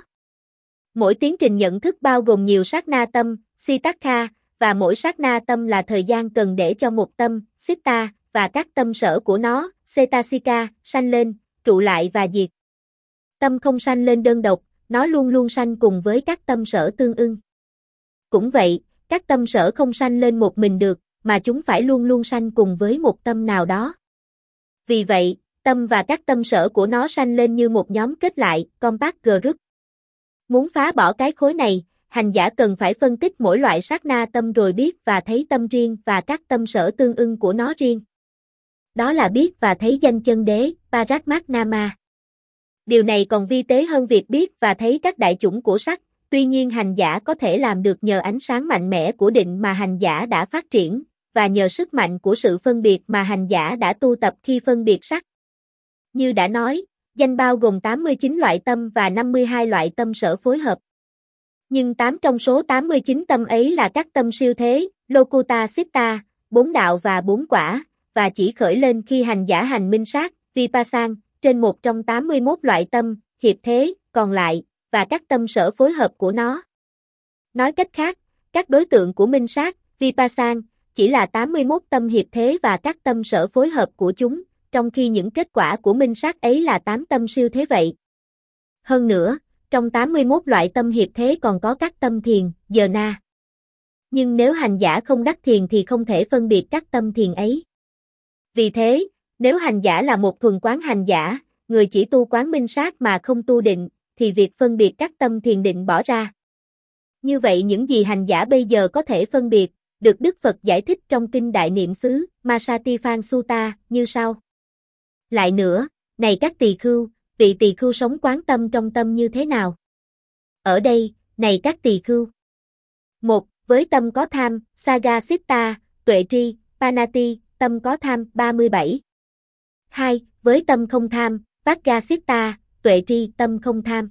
Mỗi tiến trình nhận thức bao gồm nhiều sát na tâm, Sitakha, và mỗi sát na tâm là thời gian cần để cho một tâm, Sitta, và các tâm sở của nó, Cetasika, sanh lên, trụ lại và diệt. Tâm không sanh lên đơn độc, nó luôn luôn sanh cùng với các tâm sở tương ưng. Cũng vậy, các tâm sở không sanh lên một mình được, mà chúng phải luôn luôn sanh cùng với một tâm nào đó. Vì vậy, tâm và các tâm sở của nó sanh lên như một nhóm kết lại, compact group. Muốn phá bỏ cái khối này, hành giả cần phải phân tích mỗi loại sát na tâm rồi biết và thấy tâm riêng và các tâm sở tương ưng của nó riêng. Đó là biết và thấy danh chân đế, Paratmatnama. Điều này còn vi tế hơn việc biết và thấy các đại chủng của sắc, tuy nhiên hành giả có thể làm được nhờ ánh sáng mạnh mẽ của định mà hành giả đã phát triển, và nhờ sức mạnh của sự phân biệt mà hành giả đã tu tập khi phân biệt sắc. Như đã nói, danh bao gồm tám mươi chín loại tâm và năm mươi hai loại tâm sở phối hợp. Nhưng tám trong số tám mươi chín tâm ấy là các tâm siêu thế, Lokuta Sitta, bốn đạo và bốn quả, và chỉ khởi lên khi hành giả hành minh sát, Vipassana, trên một trong tám mươi mốt loại tâm, hiệp thế, còn lại, và các tâm sở phối hợp của nó. Nói cách khác, các đối tượng của minh sát, Vipassana, chỉ là tám mươi mốt tâm hiệp thế và các tâm sở phối hợp của chúng, trong khi những kết quả của minh sát ấy là tám tâm siêu thế vậy. Hơn nữa, trong tám mươi mốt loại tâm hiệp thế còn có các tâm thiền, dharana. Nhưng nếu hành giả không đắc thiền thì không thể phân biệt các tâm thiền ấy. Vì thế, nếu hành giả là một thuần quán hành giả, người chỉ tu quán minh sát mà không tu định, thì việc phân biệt các tâm thiền định bỏ ra. Như vậy những gì hành giả bây giờ có thể phân biệt, được Đức Phật giải thích trong Kinh Đại Niệm xứ, Masatiphan Sutta, như sau. Lại nữa, này các tỳ khưu, vị tỳ khưu sống quán tâm trong tâm như thế nào? Ở đây, này các tỳ khưu. Một, với tâm có tham, Saga Sitta, tuệ tri, Panati, tâm có tham, ba mươi bảy. Hai, với tâm không tham, Vagga Sitta, tuệ tri, tâm không tham.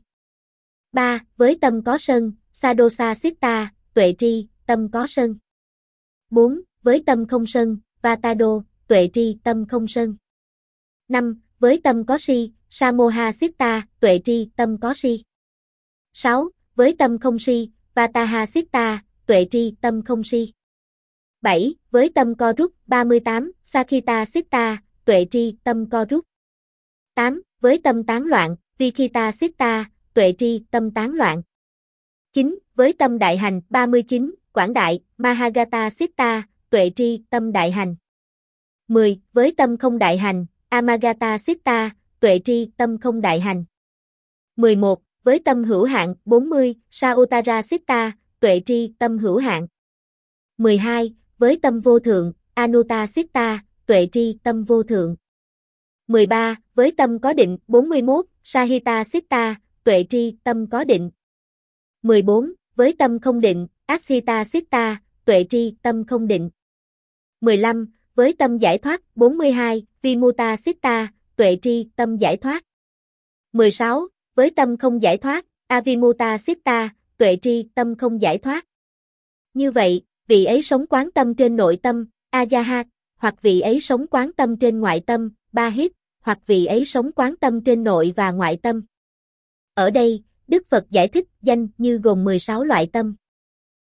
Ba, với tâm có sân, Sadosa Sitta, tuệ tri, tâm có sân. Bốn, với tâm không sân, Vatado, tuệ tri, tâm không sân. Năm, với tâm có si, Samoha Sitta, tuệ tri, tâm có si. Sáu, với tâm không si, Vataha Sitta, tuệ tri, tâm không si. Bảy, với tâm co rút, ba mươi tám, Sakhita Sitta, tuệ tri, tâm co rút. Tám, với tâm tán loạn, Vikhita Sitta, tuệ tri, tâm tán loạn. Chín, với tâm đại hành, ba mươi chín, quảng đại, Mahagata Sitta, tuệ tri, tâm đại hành. Mười, với tâm không đại hành, Amagata Sitta, tuệ tri, tâm không đại hành. Mười một, với tâm hữu hạn, bốn mươi, Sautara Sitta, tuệ tri, tâm hữu hạn. Mười hai, với tâm vô thượng, Anuta Sitta, tuệ tri, tâm vô thượng. Mười ba, với tâm có định, bốn mươi mốt, Sahita Sitta, tuệ tri, tâm có định. Mười bốn, với tâm không định, Asita Sitta, tuệ tri, tâm không định. Mười lăm, với tâm giải thoát, bốn mươi hai, Vimuta Sitta, tuệ tri, tâm giải thoát. Mười sáu, với tâm không giải thoát, Avimuta Sitta, tuệ tri, tâm không giải thoát. Như vậy, vị ấy sống quán tâm trên nội tâm, Ajahat, hoặc vị ấy sống quán tâm trên ngoại tâm, Bahit, hoặc vị ấy sống quán tâm trên nội và ngoại tâm. Ở đây, Đức Phật giải thích danh như gồm mười sáu loại tâm.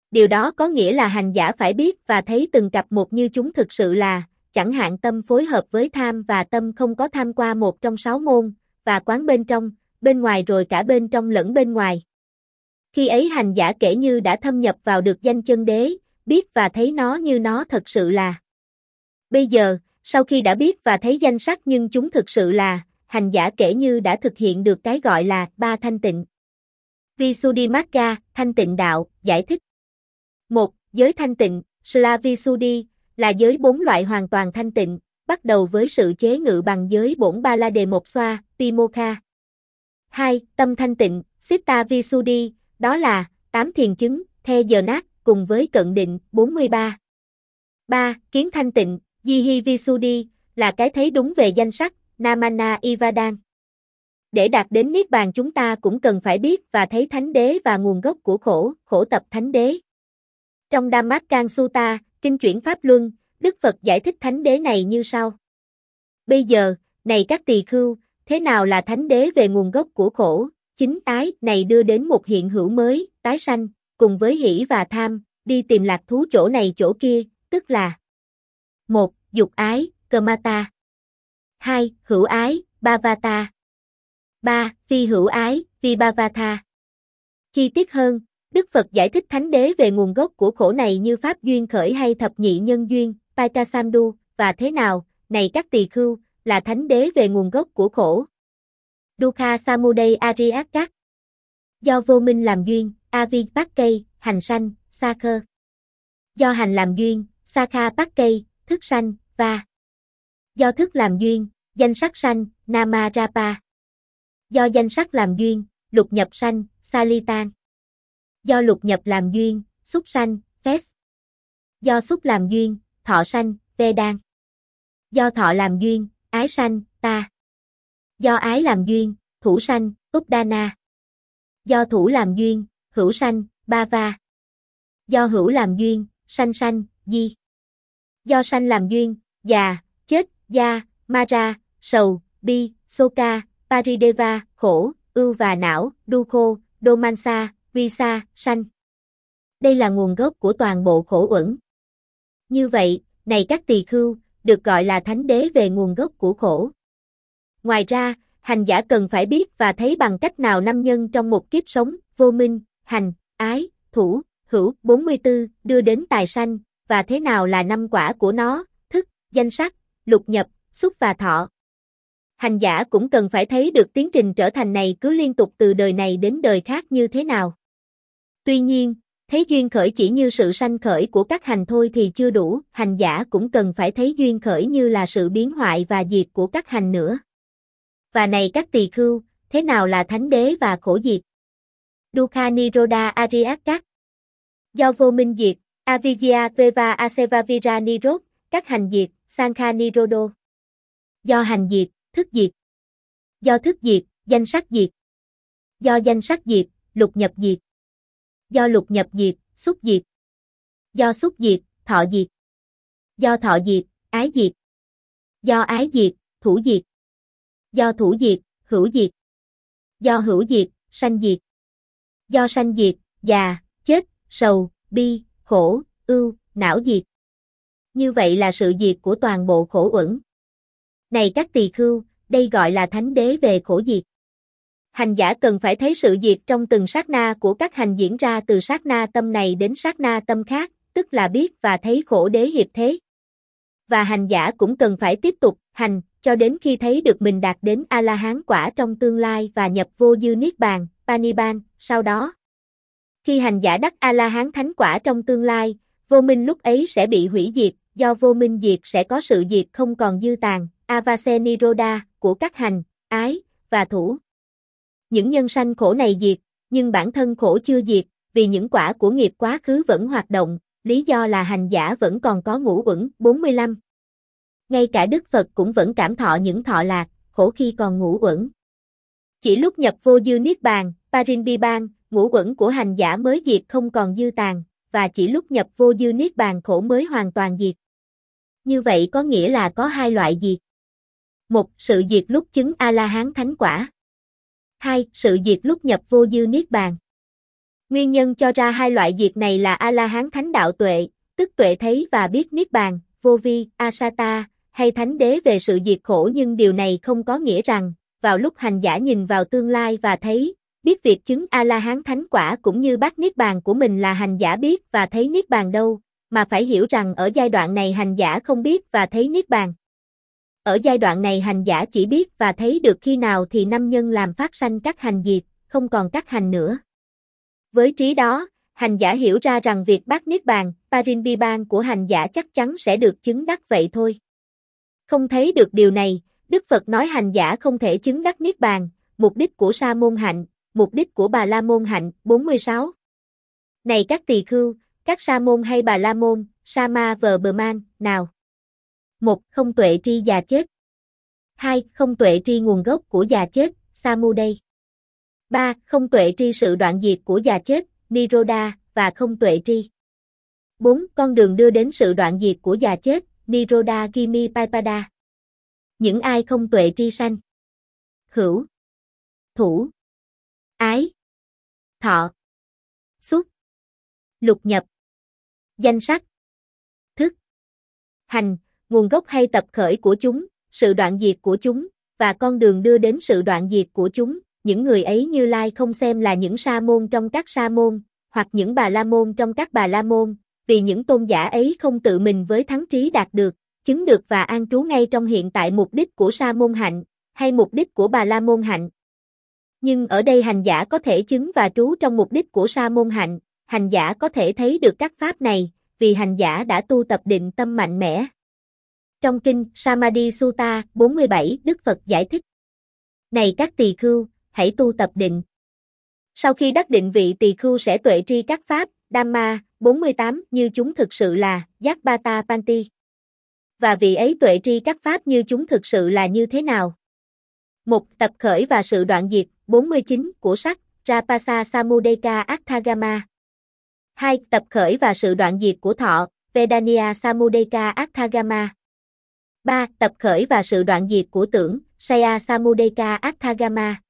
Điều đó có nghĩa là hành giả phải biết và thấy từng cặp một như chúng thực sự là, chẳng hạn tâm phối hợp với tham và tâm không có tham qua một trong sáu môn, và quán bên trong, bên ngoài rồi cả bên trong lẫn bên ngoài. Khi ấy hành giả kể như đã thâm nhập vào được danh chân đế, biết và thấy nó như nó thật sự là. Bây giờ, sau khi đã biết và thấy danh sắc nhưng chúng thực sự là, hành giả kể như đã thực hiện được cái gọi là ba thanh tịnh. Visuddhimagga, thanh tịnh đạo, giải thích. một. Giới thanh tịnh, Sla Visuddhi, là giới bốn loại hoàn toàn thanh tịnh, bắt đầu với sự chế ngự bằng giới bổn ba la đề một xoa, Vimokha. hai. Tâm thanh tịnh, Citta Visuddhi, đó là tám thiền chứng, The giờ nát, cùng với cận định, bốn mươi ba. ba. Kiến thanh tịnh, Jihi Visuddhi, là cái thấy đúng về danh sắc, Namana Ivadan. Để đạt đến Niết Bàn chúng ta cũng cần phải biết và thấy thánh đế và nguồn gốc của khổ, khổ tập thánh đế. Trong Dhammaccan Sutta, Kinh chuyển Pháp Luân, Đức Phật giải thích thánh đế này như sau. Bây giờ, này các tỳ khưu, thế nào là thánh đế về nguồn gốc của khổ? Chính ái này đưa đến một hiện hữu mới, tái sanh, cùng với hỷ và tham, đi tìm lạc thú chỗ này chỗ kia, tức là một. Dục ái, Kamata. hai. Hữu ái, Bhavata. ba. Phi hữu ái, Vibhavatha. Chi tiết hơn, Đức Phật giải thích thánh đế về nguồn gốc của khổ này như pháp duyên khởi hay thập nhị nhân duyên, Paitasamdu, và thế nào, này các tỳ khưu, là thánh đế về nguồn gốc của khổ. Dukkha Samudaya Ariyakat. Do vô minh làm duyên, Avipakkei, hành sanh, Sakha. Do hành làm duyên, Sakha Pakkei, thức sanh, Va. Do thức làm duyên, danh sắc sanh, Namarapa. Do danh sắc làm duyên, lục nhập sanh, Salitan. Do lục nhập làm duyên, xúc sanh, Phép. Do xúc làm duyên, thọ sanh, Vedan. Do thọ làm duyên, ái sanh, Ta. Do ái làm duyên, thủ sanh, Uddana. Do thủ làm duyên, hữu sanh, Bhava. Do hữu làm duyên, sanh sanh, Di. Do sanh làm duyên, già, chết, gia, Mara, sầu, bi, Soka, Parideva, khổ, ưu và não, Dukho, Domansa, Visa, sanh. Đây là nguồn gốc của toàn bộ khổ uẩn. Như vậy, này các tỳ khưu, được gọi là thánh đế về nguồn gốc của khổ. Ngoài ra, hành giả cần phải biết và thấy bằng cách nào năm nhân trong một kiếp sống, vô minh, hành, ái, thủ, hữu, bốn mươi tư, đưa đến tài sanh, và thế nào là năm quả của nó, thức, danh sắc, lục nhập, xúc và thọ. Hành giả cũng cần phải thấy được tiến trình trở thành này cứ liên tục từ đời này đến đời khác như thế nào. Tuy nhiên, thấy duyên khởi chỉ như sự sanh khởi của các hành thôi thì chưa đủ, hành giả cũng cần phải thấy duyên khởi như là sự biến hoại và diệt của các hành nữa. Và này các tỳ khưu, thế nào là thánh đế và khổ diệt? Dukkha Nirodha Ariyakat. Do vô minh diệt, Avidya Veva Asevavira Nirod, các hành diệt, Sankha Nirodo. Do hành diệt, thức diệt. Do thức diệt, danh sắc diệt. Do danh sắc diệt, lục nhập diệt. Do lục nhập diệt, xúc diệt. Do xúc diệt, thọ diệt. Do thọ diệt, ái diệt. Do ái diệt, thủ diệt. Do thủ diệt, hữu diệt. Do hữu diệt, sanh diệt. Do sanh diệt, già, chết, sầu, bi, khổ, ưu, não diệt. Như vậy là sự diệt của toàn bộ khổ uẩn. Này các tỳ khưu, đây gọi là thánh đế về khổ diệt. Hành giả cần phải thấy sự diệt trong từng sát na của các hành diễn ra từ sát na tâm này đến sát na tâm khác, tức là biết và thấy khổ đế hiệp thế. Và hành giả cũng cần phải tiếp tục hành cho đến khi thấy được mình đạt đến A-la-hán quả trong tương lai và nhập vô dư niết bàn, Paniban, sau đó. Khi hành giả đắc A-la-hán thánh quả trong tương lai, vô minh lúc ấy sẽ bị hủy diệt, do vô minh diệt sẽ có sự diệt không còn dư tàn, Avase Nirodha, của các hành, ái, và thủ. Những nhân sanh khổ này diệt, nhưng bản thân khổ chưa diệt, vì những quả của nghiệp quá khứ vẫn hoạt động, lý do là hành giả vẫn còn có ngũ uẩn, bốn mươi lăm. Ngay cả Đức Phật cũng vẫn cảm thọ những thọ lạc, khổ khi còn ngũ uẩn. Chỉ lúc nhập vô dư niết bàn, Parinnibbana, ngũ uẩn của hành giả mới diệt không còn dư tàn, và chỉ lúc nhập vô dư niết bàn khổ mới hoàn toàn diệt. Như vậy có nghĩa là có hai loại diệt. Một, sự diệt lúc chứng A-la-hán thánh quả. Hai, sự diệt lúc nhập vô dư niết bàn. Nguyên nhân cho ra hai loại diệt này là A-la-hán thánh đạo tuệ, tức tuệ thấy và biết niết bàn, vô vi, asata, hay thánh đế về sự diệt khổ, nhưng điều này không có nghĩa rằng, vào lúc hành giả nhìn vào tương lai và thấy, biết việc chứng A-la-hán thánh quả cũng như bát niết bàn của mình là hành giả biết và thấy niết bàn đâu, mà phải hiểu rằng ở giai đoạn này hành giả không biết và thấy niết bàn. Ở giai đoạn này hành giả chỉ biết và thấy được khi nào thì năm nhân làm phát sanh các hành diệt, không còn các hành nữa. Với trí đó, hành giả hiểu ra rằng việc bát niết bàn, Parinnibbana của hành giả chắc chắn sẽ được chứng đắc vậy thôi. Không thấy được điều này, Đức Phật nói hành giả không thể chứng đắc niết bàn, mục đích của sa môn hạnh, mục đích của bà la môn hạnh, bốn mươi sáu. Này các tỳ khưu, các sa môn hay bà la môn, sa ma vờ bờ man, nào. một. Không tuệ tri già chết. hai. Không tuệ tri nguồn gốc của già chết, Samudai. ba. Không tuệ tri sự đoạn diệt của già chết, Nirodha, và không tuệ tri. bốn. Con đường đưa đến sự đoạn diệt của già chết, Nirodha Gimi Paipada. Những ai không tuệ tri sanh, hữu, thủ, ái, thọ, xúc, lục nhập, danh sắc, thức, hành, nguồn gốc hay tập khởi của chúng, sự đoạn diệt của chúng, và con đường đưa đến sự đoạn diệt của chúng, những người ấy Như Lai không xem là những sa môn trong các sa môn, hoặc những bà la môn trong các bà la môn, vì những tôn giả ấy không tự mình với thắng trí đạt được, chứng được và an trú ngay trong hiện tại mục đích của sa môn hạnh, hay mục đích của bà la môn hạnh. Nhưng ở đây hành giả có thể chứng và trú trong mục đích của sa môn hạnh, hành giả có thể thấy được các pháp này, vì hành giả đã tu tập định tâm mạnh mẽ. Trong kinh Samadhi Sutta bốn mươi bảy, Đức Phật giải thích: Này các tỳ khưu, hãy tu tập định. Sau khi đắc định, vị tỳ khưu sẽ tuệ tri các pháp, Dhamma, bốn mươi tám, như chúng thực sự là, Yatbata Panti. Và vị ấy tuệ tri các pháp như chúng thực sự là như thế nào? một. Tập khởi và sự đoạn diệt, bốn mươi chín, của sắc, Rapasa Samudeka Atthagama. hai. Tập khởi và sự đoạn diệt của thọ, Vedania Samudeka Atthagama. ba. Tập khởi và sự đoạn diệt của tưởng, Saya Samudeka Atthagama.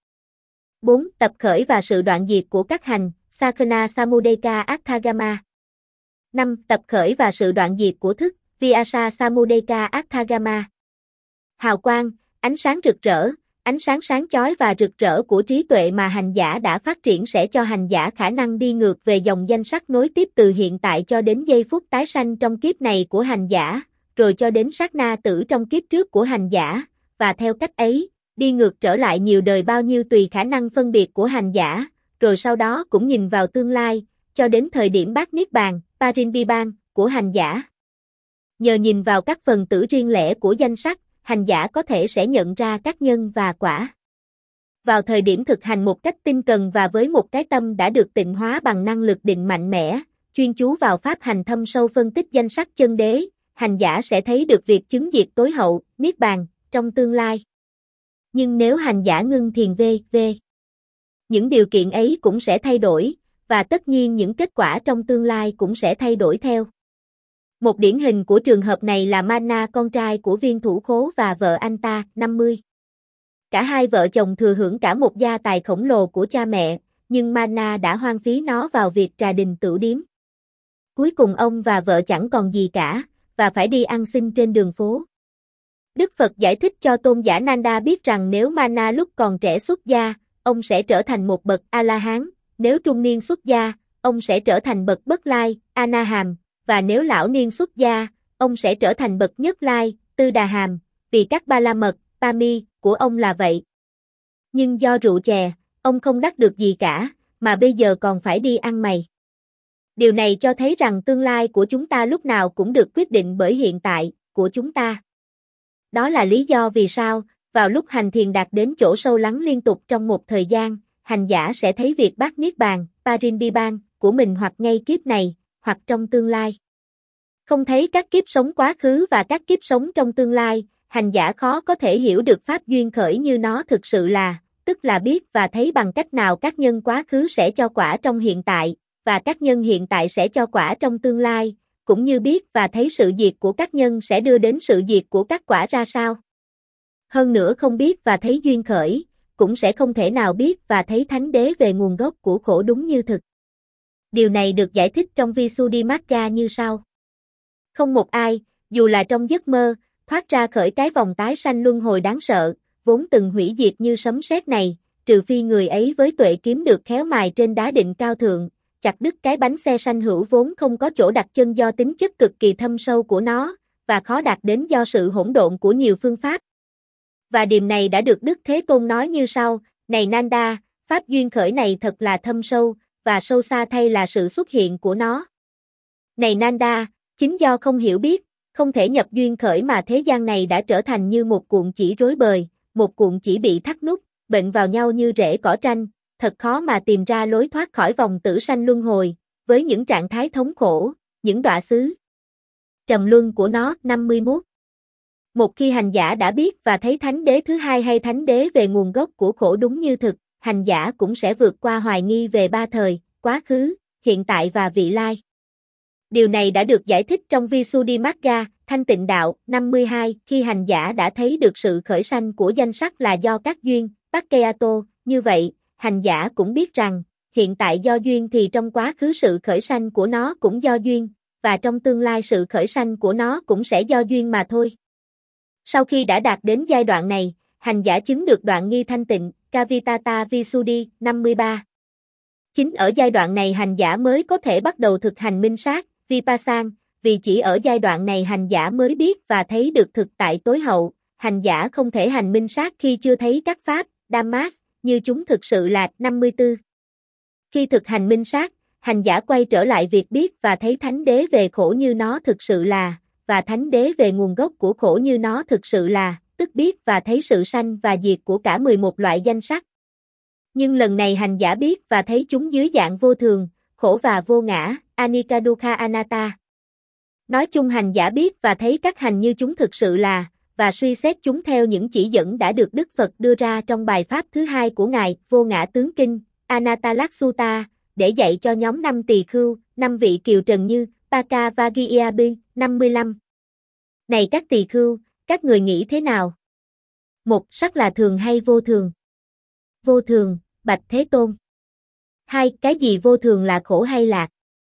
bốn. Tập khởi và sự đoạn diệt của các hành, Sakkhana Samudeka Atthagama. năm. Tập khởi và sự đoạn diệt của thức, Vyasa Samudeka Atthagama. Hào quang, ánh sáng rực rỡ, ánh sáng sáng chói và rực rỡ của trí tuệ mà hành giả đã phát triển sẽ cho hành giả khả năng đi ngược về dòng danh sắc nối tiếp từ hiện tại cho đến giây phút tái sanh trong kiếp này của hành giả, rồi cho đến sát na tử trong kiếp trước của hành giả, và theo cách ấy, đi ngược trở lại nhiều đời bao nhiêu tùy khả năng phân biệt của hành giả, rồi sau đó cũng nhìn vào tương lai, cho đến thời điểm bát niết bàn, Parinnibbana, của hành giả. Nhờ nhìn vào các phần tử riêng lẻ của danh sắc, hành giả có thể sẽ nhận ra các nhân và quả. Vào thời điểm thực hành một cách tinh cần và với một cái tâm đã được tịnh hóa bằng năng lực định mạnh mẽ, chuyên chú vào pháp hành thâm sâu phân tích danh sắc chân đế, hành giả sẽ thấy được việc chứng diệt tối hậu, niết bàn, trong tương lai. Nhưng nếu hành giả ngưng thiền v, v, những điều kiện ấy cũng sẽ thay đổi, và tất nhiên những kết quả trong tương lai cũng sẽ thay đổi theo. Một điển hình của trường hợp này là Mana, con trai của viên thủ khố và vợ anh ta, năm mươi. Cả hai vợ chồng thừa hưởng cả một gia tài khổng lồ của cha mẹ, nhưng Mana đã hoang phí nó vào việc trà đình tửu điếm. Cuối cùng ông và vợ chẳng còn gì cả, và phải đi ăn xin trên đường phố. Đức Phật giải thích cho tôn giả Nanda biết rằng nếu Mana lúc còn trẻ xuất gia, ông sẽ trở thành một bậc A-la-hán, nếu trung niên xuất gia, ông sẽ trở thành bậc bất lai, A-na-hàm, và nếu lão niên xuất gia, ông sẽ trở thành bậc nhất lai, Tư Đà Hàm, vì các ba la mật, Pami, của ông là vậy. Nhưng do rượu chè, ông không đắc được gì cả, mà bây giờ còn phải đi ăn mày. Điều này cho thấy rằng tương lai của chúng ta lúc nào cũng được quyết định bởi hiện tại của chúng ta. Đó là lý do vì sao, vào lúc hành thiền đạt đến chỗ sâu lắng liên tục trong một thời gian, hành giả sẽ thấy việc bát niết bàn, Parinnibbana, của mình hoặc ngay kiếp này, hoặc trong tương lai. Không thấy các kiếp sống quá khứ và các kiếp sống trong tương lai, hành giả khó có thể hiểu được pháp duyên khởi như nó thực sự là, tức là biết và thấy bằng cách nào các nhân quá khứ sẽ cho quả trong hiện tại, và các nhân hiện tại sẽ cho quả trong tương lai, cũng như biết và thấy sự diệt của các nhân sẽ đưa đến sự diệt của các quả ra sao. Hơn nữa không biết và thấy duyên khởi, cũng sẽ không thể nào biết và thấy thánh đế về nguồn gốc của khổ đúng như thực. Điều này được giải thích trong Visuddhimagga như sau. Không một ai, dù là trong giấc mơ, thoát ra khỏi cái vòng tái sanh luân hồi đáng sợ, vốn từng hủy diệt như sấm sét này, trừ phi người ấy với tuệ kiếm được khéo mài trên đá định cao thượng, chặt đứt cái bánh xe sanh hữu vốn không có chỗ đặt chân do tính chất cực kỳ thâm sâu của nó, và khó đạt đến do sự hỗn độn của nhiều phương pháp. Và điểm này đã được Đức Thế Tôn nói như sau, này Nanda, pháp duyên khởi này thật là thâm sâu, và sâu xa thay là sự xuất hiện của nó. Này Nanda, chính do không hiểu biết, không thể nhập duyên khởi mà thế gian này đã trở thành như một cuộn chỉ rối bời, một cuộn chỉ bị thắt nút, bệnh vào nhau như rễ cỏ tranh, thật khó mà tìm ra lối thoát khỏi vòng tử sanh luân hồi, với những trạng thái thống khổ, những đọa xứ trầm luân của nó. năm mươi mốt. Một khi hành giả đã biết và thấy thánh đế thứ hai hay thánh đế về nguồn gốc của khổ đúng như thực, hành giả cũng sẽ vượt qua hoài nghi về ba thời, quá khứ, hiện tại và vị lai. Điều này đã được giải thích trong Visuddhimagga, Thanh Tịnh Đạo. năm mươi hai. Khi hành giả đã thấy được sự khởi sanh của danh sắc là do các duyên, Pakkeyato, như vậy, hành giả cũng biết rằng, hiện tại do duyên thì trong quá khứ sự khởi sanh của nó cũng do duyên, và trong tương lai sự khởi sanh của nó cũng sẽ do duyên mà thôi. Sau khi đã đạt đến giai đoạn này, hành giả chứng được đoạn nghi thanh tịnh, Kavitata Visuddhi. năm mươi ba. Chính ở giai đoạn này hành giả mới có thể bắt đầu thực hành minh sát, Vipassana, vì chỉ ở giai đoạn này hành giả mới biết và thấy được thực tại tối hậu, hành giả không thể hành minh sát khi chưa thấy các pháp, Dhammas, như chúng thực sự là. năm mươi tư. Khi thực hành minh sát, hành giả quay trở lại việc biết và thấy thánh đế về khổ như nó thực sự là, và thánh đế về nguồn gốc của khổ như nó thực sự là, tức biết và thấy sự sanh và diệt của cả mười một loại danh sắc. Nhưng lần này hành giả biết và thấy chúng dưới dạng vô thường, khổ và vô ngã, Anicca Dukkha Anatta. Nói chung hành giả biết và thấy các hành như chúng thực sự là, và suy xét chúng theo những chỉ dẫn đã được Đức Phật đưa ra trong bài pháp thứ hai của Ngài, Vô Ngã Tướng Kinh, Anattalakkhutta, để dạy cho nhóm năm tỳ khưu, năm vị kiều trần như Pakavaggiyabi. năm mươi lăm. Này các tỳ khưu, các người nghĩ thế nào? Một. Sắc là thường hay vô thường? Vô thường, bạch Thế Tôn. Hai. Cái gì vô thường là khổ hay lạc?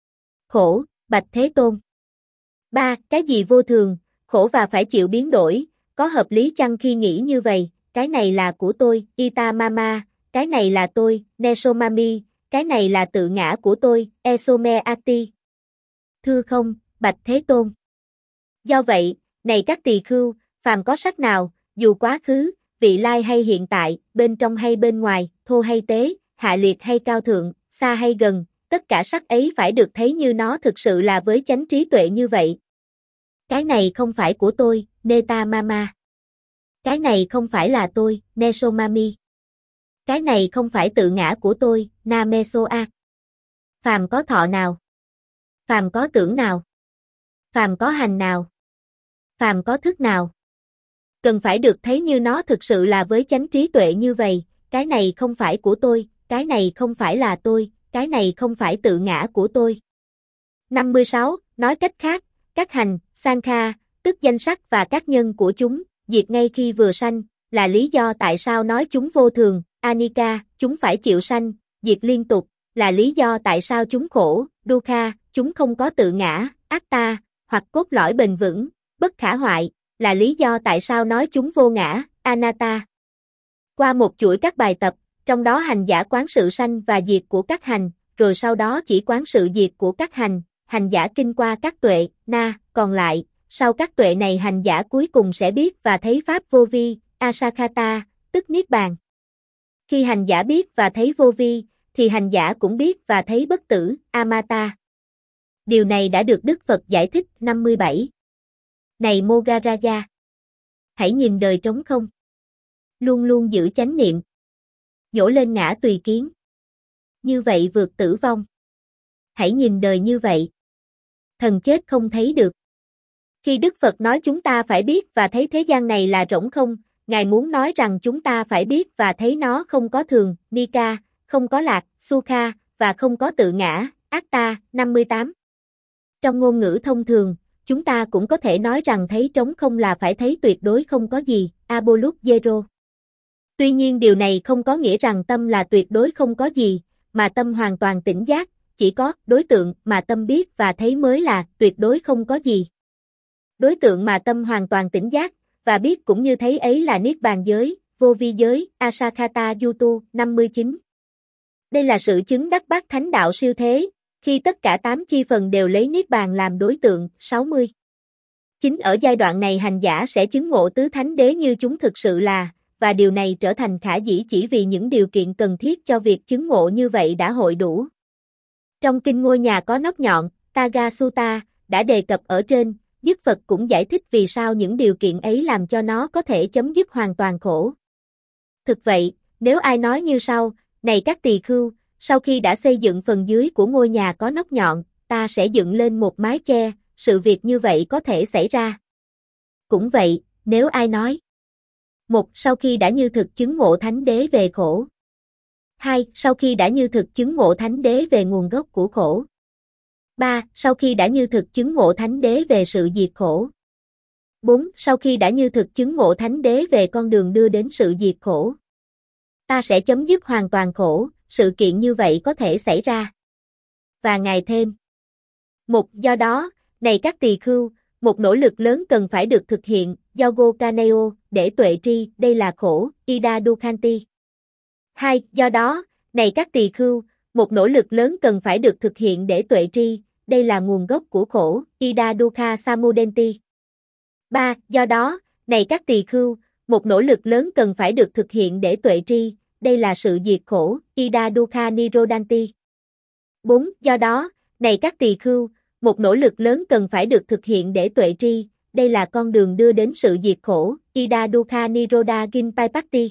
Khổ, bạch Thế Tôn. Ba. Cái gì vô thường, khổ và phải chịu biến đổi, có hợp lý chăng khi nghĩ như vậy, cái này là của tôi, Ita Mama, cái này là tôi, Nesomami, cái này là tự ngã của tôi, Esomeati. Thưa không, bạch Thế Tôn. Do vậy, này các tỳ khưu, phàm có sắc nào, dù quá khứ, vị lai hay hiện tại, bên trong hay bên ngoài, thô hay tế, hạ liệt hay cao thượng, xa hay gần, tất cả sắc ấy phải được thấy như nó thực sự là với chánh trí tuệ như vậy. Cái này không phải của tôi, Neta Mama. Cái này không phải là tôi, Nesomami. Cái này không phải tự ngã của tôi, Namesoa. Phàm có thọ nào? Phàm có tưởng nào? Phàm có hành nào? Phàm có thức nào? Cần phải được thấy như nó thực sự là với chánh trí tuệ như vậy, cái này không phải của tôi, cái này không phải là tôi, cái này không phải tự ngã của tôi. năm mươi sáu. Nói cách khác, các hành, Sankha, tức danh sắc và các nhân của chúng, diệt ngay khi vừa sanh, là lý do tại sao nói chúng vô thường, Anicca, chúng phải chịu sanh, diệt liên tục, là lý do tại sao chúng khổ, Dukkha, chúng không có tự ngã, Atta, hoặc cốt lõi bền vững, bất khả hoại, là lý do tại sao nói chúng vô ngã, Anatta. Qua một chuỗi các bài tập, trong đó hành giả quán sự sanh và diệt của các hành, rồi sau đó chỉ quán sự diệt của các hành, hành giả kinh qua các tuệ, na, còn lại, sau các tuệ này hành giả cuối cùng sẽ biết và thấy pháp vô vi, Asakhata, tức Niết Bàn. Khi hành giả biết và thấy vô vi, thì hành giả cũng biết và thấy bất tử, Amata. Điều này đã được Đức Phật giải thích. năm mươi bảy. Này Mogaraja, hãy nhìn đời trống không. Luôn luôn giữ chánh niệm. Nhổ lên ngã tùy kiến. Như vậy vượt tử vong. Hãy nhìn đời như vậy. Thần chết không thấy được. Khi Đức Phật nói chúng ta phải biết và thấy thế gian này là rỗng không, Ngài muốn nói rằng chúng ta phải biết và thấy nó không có thường, Nika, không có lạc, Sukha, và không có tự ngã, Atta. năm mươi tám. Trong ngôn ngữ thông thường, chúng ta cũng có thể nói rằng thấy trống không là phải thấy tuyệt đối không có gì, Absolute Zero. Tuy nhiên điều này không có nghĩa rằng tâm là tuyệt đối không có gì, mà tâm hoàn toàn tỉnh giác, chỉ có đối tượng mà tâm biết và thấy mới là tuyệt đối không có gì. Đối tượng mà tâm hoàn toàn tỉnh giác và biết cũng như thấy ấy là niết bàn giới, vô vi giới, Asakata Yutu, năm mươi chín. Đây là sự chứng đắc bát thánh đạo siêu thế, khi tất cả tám chi phần đều lấy niết bàn làm đối tượng, sáu mươi. Chính ở giai đoạn này hành giả sẽ chứng ngộ tứ thánh đế như chúng thực sự là, và điều này trở thành khả dĩ chỉ vì những điều kiện cần thiết cho việc chứng ngộ như vậy đã hội đủ. Trong kinh ngôi nhà có nóc nhọn, Taga Sutta, đã đề cập ở trên, Đức Phật cũng giải thích vì sao những điều kiện ấy làm cho nó có thể chấm dứt hoàn toàn khổ. Thực vậy, nếu ai nói như sau, này các tỳ khưu, sau khi đã xây dựng phần dưới của ngôi nhà có nóc nhọn, ta sẽ dựng lên một mái che, sự việc như vậy có thể xảy ra. Cũng vậy, nếu ai nói một. Sau khi đã như thực chứng ngộ thánh đế về khổ. hai. Sau khi đã như thực chứng ngộ thánh đế về nguồn gốc của khổ. ba. Sau khi đã như thực chứng ngộ thánh đế về sự diệt khổ. bốn. Sau khi đã như thực chứng ngộ thánh đế về con đường đưa đến sự diệt khổ. Ta sẽ chấm dứt hoàn toàn khổ, sự kiện như vậy có thể xảy ra. Và Ngài thêm. Một. Do đó, này các tỳ khưu, một nỗ lực lớn cần phải được thực hiện, Yogo Kaneo, để tuệ tri, đây là khổ, Ida Dukhanti. hai. Do đó, này các tỳ khưu, một nỗ lực lớn cần phải được thực hiện để tuệ tri, đây là nguồn gốc của khổ, Ida Dukha Samudenti. ba. Do đó, này các tỳ khưu, một nỗ lực lớn cần phải được thực hiện để tuệ tri, đây là sự diệt khổ, Ida Dukha Nirodhanti. bốn. Do đó, này các tỳ khưu, một nỗ lực lớn cần phải được thực hiện để tuệ tri, đây là con đường đưa đến sự diệt khổ, Ida Dukha Nirodha Ginpaipatti.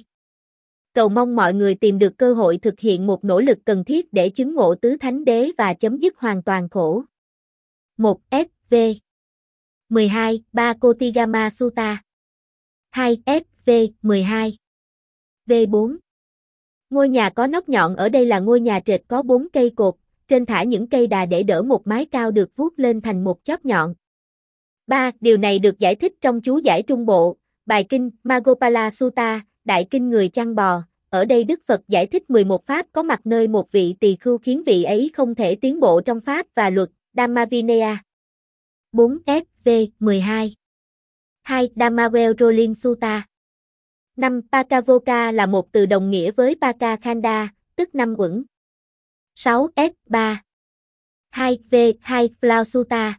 Cầu mong mọi người tìm được cơ hội thực hiện một nỗ lực cần thiết để chứng ngộ tứ thánh đế và chấm dứt hoàn toàn khổ. một. S V mười hai, ba Kotigama Sutta. hai. S V mười hai. V bốn. Ngôi nhà có nóc nhọn ở đây là ngôi nhà trệt có bốn cây cột, trên thả những cây đà để đỡ một mái cao được vuốt lên thành một chóp nhọn. ba. Điều này được giải thích trong chú giải Trung Bộ, bài kinh Magopala Sutta, Đại kinh người chăn bò. Ở đây Đức Phật giải thích mười một pháp có mặt nơi một vị tỳ khưu khiến vị ấy không thể tiến bộ trong pháp và luật, Dhammavinaya. bốn. S V mười hai. hai. Dhammavel Rolling Sutta. năm. Pakavoka là một từ đồng nghĩa với Paka Khanda, tức năm uẩn. sáu. S ba. hai. V hai. Flow Sutta.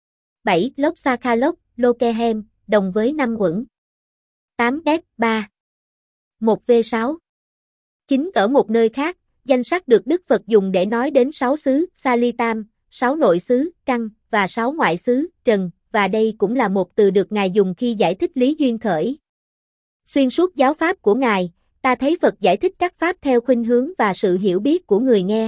bảy. Loksakhalok, Lokehem, đồng với năm uẩn. tám. S ba. một. V sáu. chín. Ở một nơi khác, danh sách được Đức Phật dùng để nói đến sáu xứ, Salitam, sáu nội xứ, Căn, và sáu ngoại xứ, Trần, và đây cũng là một từ được Ngài dùng khi giải thích lý duyên khởi. Xuyên suốt giáo pháp của Ngài, ta thấy Phật giải thích các pháp theo khuynh hướng và sự hiểu biết của người nghe.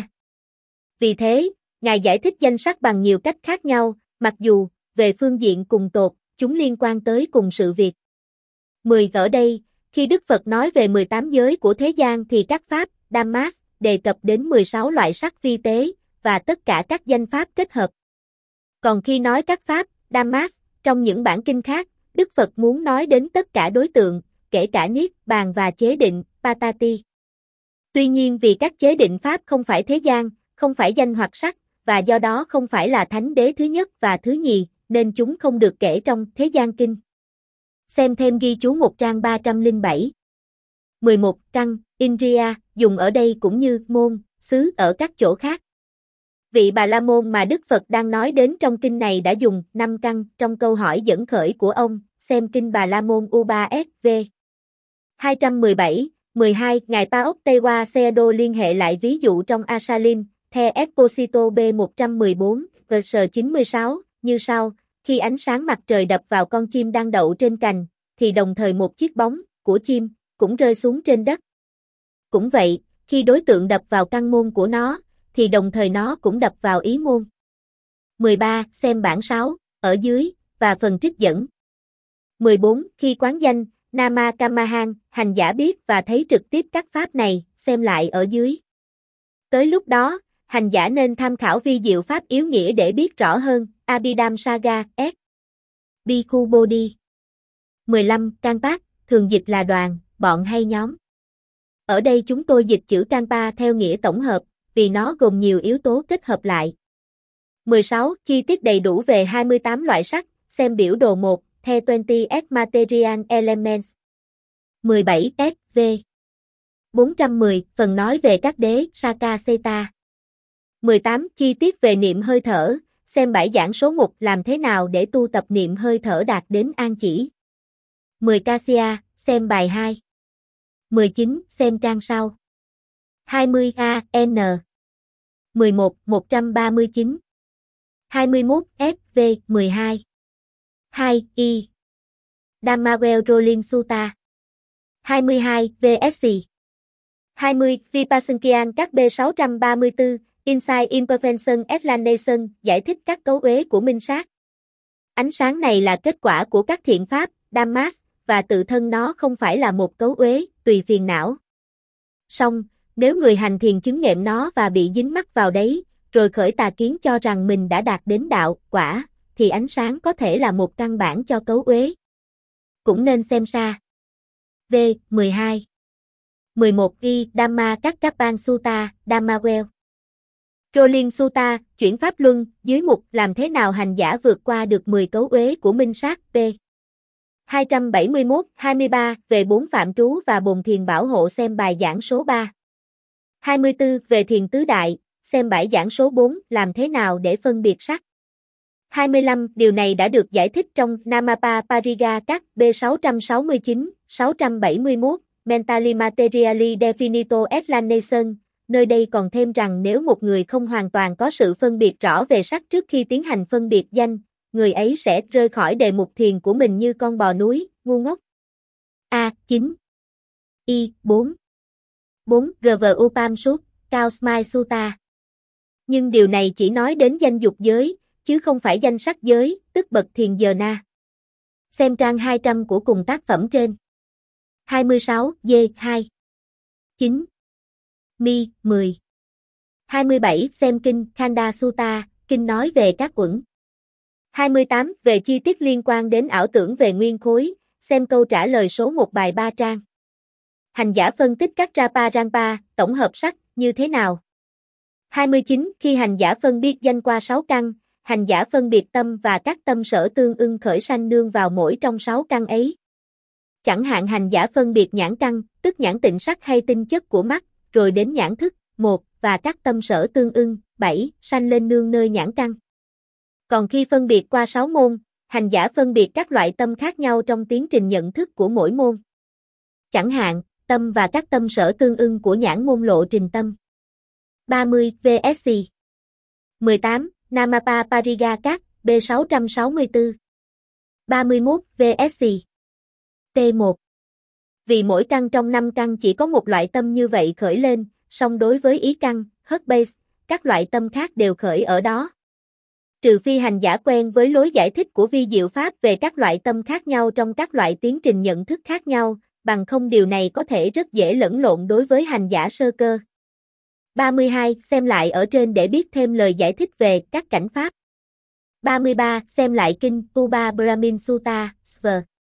Vì thế, Ngài giải thích danh sách bằng nhiều cách khác nhau, mặc dù, về phương diện cùng tột, chúng liên quan tới cùng sự việc. mười. Ở đây, khi Đức Phật nói về mười tám giới của thế gian thì các pháp, Dhammas, đề cập đến mười sáu loại sắc vi tế, và tất cả các danh pháp kết hợp. Còn khi nói các pháp, Dhammas, trong những bản kinh khác, Đức Phật muốn nói đến tất cả đối tượng, kể cả niết bàn và chế định, Patati. Tuy nhiên vì các chế định pháp không phải thế gian, không phải danh hoặc sắc, và do đó không phải là thánh đế thứ nhất và thứ nhì, nên chúng không được kể trong thế gian kinh. Xem thêm ghi chú một trang ba trăm lẻ bảy. mười một. Căn, Indriya, dùng ở đây cũng như môn, xứ ở các chỗ khác. Vị Bà La Môn mà Đức Phật đang nói đến trong kinh này đã dùng năm căn trong câu hỏi dẫn khởi của ông, xem kinh Bà La Môn U ba S V hai trăm mười bảy, mười hai. Ngài Paoktewa Seado liên hệ lại ví dụ trong Asalin, The Exposito B một trăm mười bốn, verse chín mươi sáu, như sau, khi ánh sáng mặt trời đập vào con chim đang đậu trên cành, thì đồng thời một chiếc bóng của chim cũng rơi xuống trên đất. Cũng vậy, khi đối tượng đập vào căn môn của nó, thì đồng thời nó cũng đập vào ý môn. mười ba. Xem bản sáu, ở dưới, và phần trích dẫn. mười bốn. Khi quán danh, Nama Kamahan, hành giả biết và thấy trực tiếp các pháp này, xem lại ở dưới. Tới lúc đó, hành giả nên tham khảo vi diệu pháp yếu nghĩa để biết rõ hơn, Abhidham Saga, S. Bhikkhu Bodhi. mười lăm. Kanpat, thường dịch là đoàn, bọn hay nhóm. Ở đây chúng tôi dịch chữ Kanpa theo nghĩa tổng hợp, vì nó gồm nhiều yếu tố kết hợp lại. mười sáu. Chi tiết đầy đủ về hai mươi tám loại sắt, xem biểu đồ một, The hai mươi S Material Elements. mười bảy. S V bốn trăm mười, phần nói về các đế Sakaseta. mười tám. Chi tiết về niệm hơi thở, xem bài giảng số một làm thế nào để tu tập niệm hơi thở đạt đến an chỉ. mười. Cassia, xem bài hai. mười chín. Xem trang sau. hai mươi. A N mười một. một trăm ba mươi chín. hai mươi mốt. S V mười hai. hai. I Dhammavel Rolling Sutta. hai mươi hai. V S C hai mươi. Vipassankian các B sáu trăm ba mươi tư, Insight Imperfection Explanation, giải thích các cấu uế của minh sát. Ánh sáng này là kết quả của các thiện pháp, Dhammas, và tự thân nó không phải là một cấu uế, tùy phiền não. Song, nếu người hành thiền chứng nghiệm nó và bị dính mắc vào đấy, rồi khởi tà kiến cho rằng mình đã đạt đến đạo, quả, thì ánh sáng có thể là một căn bản cho cấu uế. Cũng nên xem xa. V. mười hai. mười một. I Dhamma Kakkapan Sutta, Dhammavel Rolling Sutta, chuyển pháp luân, dưới mục làm thế nào hành giả vượt qua được mười cấu uế của minh sát, p. hai trăm bảy mươi mốt, hai mươi ba, về bốn phạm trú và bồn thiền bảo hộ xem bài giảng số ba. hai mươi tư, về thiền tứ đại, xem bài giảng số bốn, làm thế nào để phân biệt sắc. hai mươi lăm, điều này đã được giải thích trong Namapa Pariga các B sáu trăm sáu mươi chín, sáu trăm bảy mươi mốt, Mentally Materially Definito Explanation, nơi đây còn thêm rằng nếu một người không hoàn toàn có sự phân biệt rõ về sắc trước khi tiến hành phân biệt danh, người ấy sẽ rơi khỏi đề mục thiền của mình như con bò núi, ngu ngốc. A. chín. I. bốn. bốn. G V Upam Sut, Cao Smile Sutta. Nhưng điều này chỉ nói đến danh dục giới, chứ không phải danh sắc giới, tức bậc thiền giờ na. Xem trang hai trăm của cùng tác phẩm trên. hai mươi sáu. D. hai. chín. Mi. mười. hai mươi bảy. Xem kinh Khanda Sutta, kinh nói về các uẩn. hai mươi tám. Về chi tiết liên quan đến ảo tưởng về nguyên khối, xem câu trả lời số một bài ba trang. Hành giả phân tích các Rapa Rampa, tổng hợp sắc, như thế nào? hai mươi chín. Khi hành giả phân biệt danh qua sáu căn, hành giả phân biệt tâm và các tâm sở tương ưng khởi sanh nương vào mỗi trong sáu căn ấy. Chẳng hạn hành giả phân biệt nhãn căn, tức nhãn tịnh sắc hay tinh chất của mắt, rồi đến nhãn thức, một, và các tâm sở tương ưng, bảy, sanh lên nương nơi nhãn căn. Còn khi phân biệt qua sáu môn, hành giả phân biệt các loại tâm khác nhau trong tiến trình nhận thức của mỗi môn. Chẳng hạn, tâm và các tâm sở tương ưng của nhãn môn lộ trình tâm. ba mươi. V S C mười tám. Namapa Pariga các B sáu trăm sáu mươi tư. ba mươi mốt. V S C T một. Vì mỗi căn trong năm căn chỉ có một loại tâm như vậy khởi lên, song đối với ý căn, hất base, các loại tâm khác đều khởi ở đó. Trừ phi hành giả quen với lối giải thích của vi diệu pháp về các loại tâm khác nhau trong các loại tiến trình nhận thức khác nhau, bằng không điều này có thể rất dễ lẫn lộn đối với hành giả sơ cơ. ba mươi hai. Xem lại ở trên để biết thêm lời giải thích về các cảnh pháp. ba mươi ba. Xem lại kinh Uba Brahmin Sutta, Sv.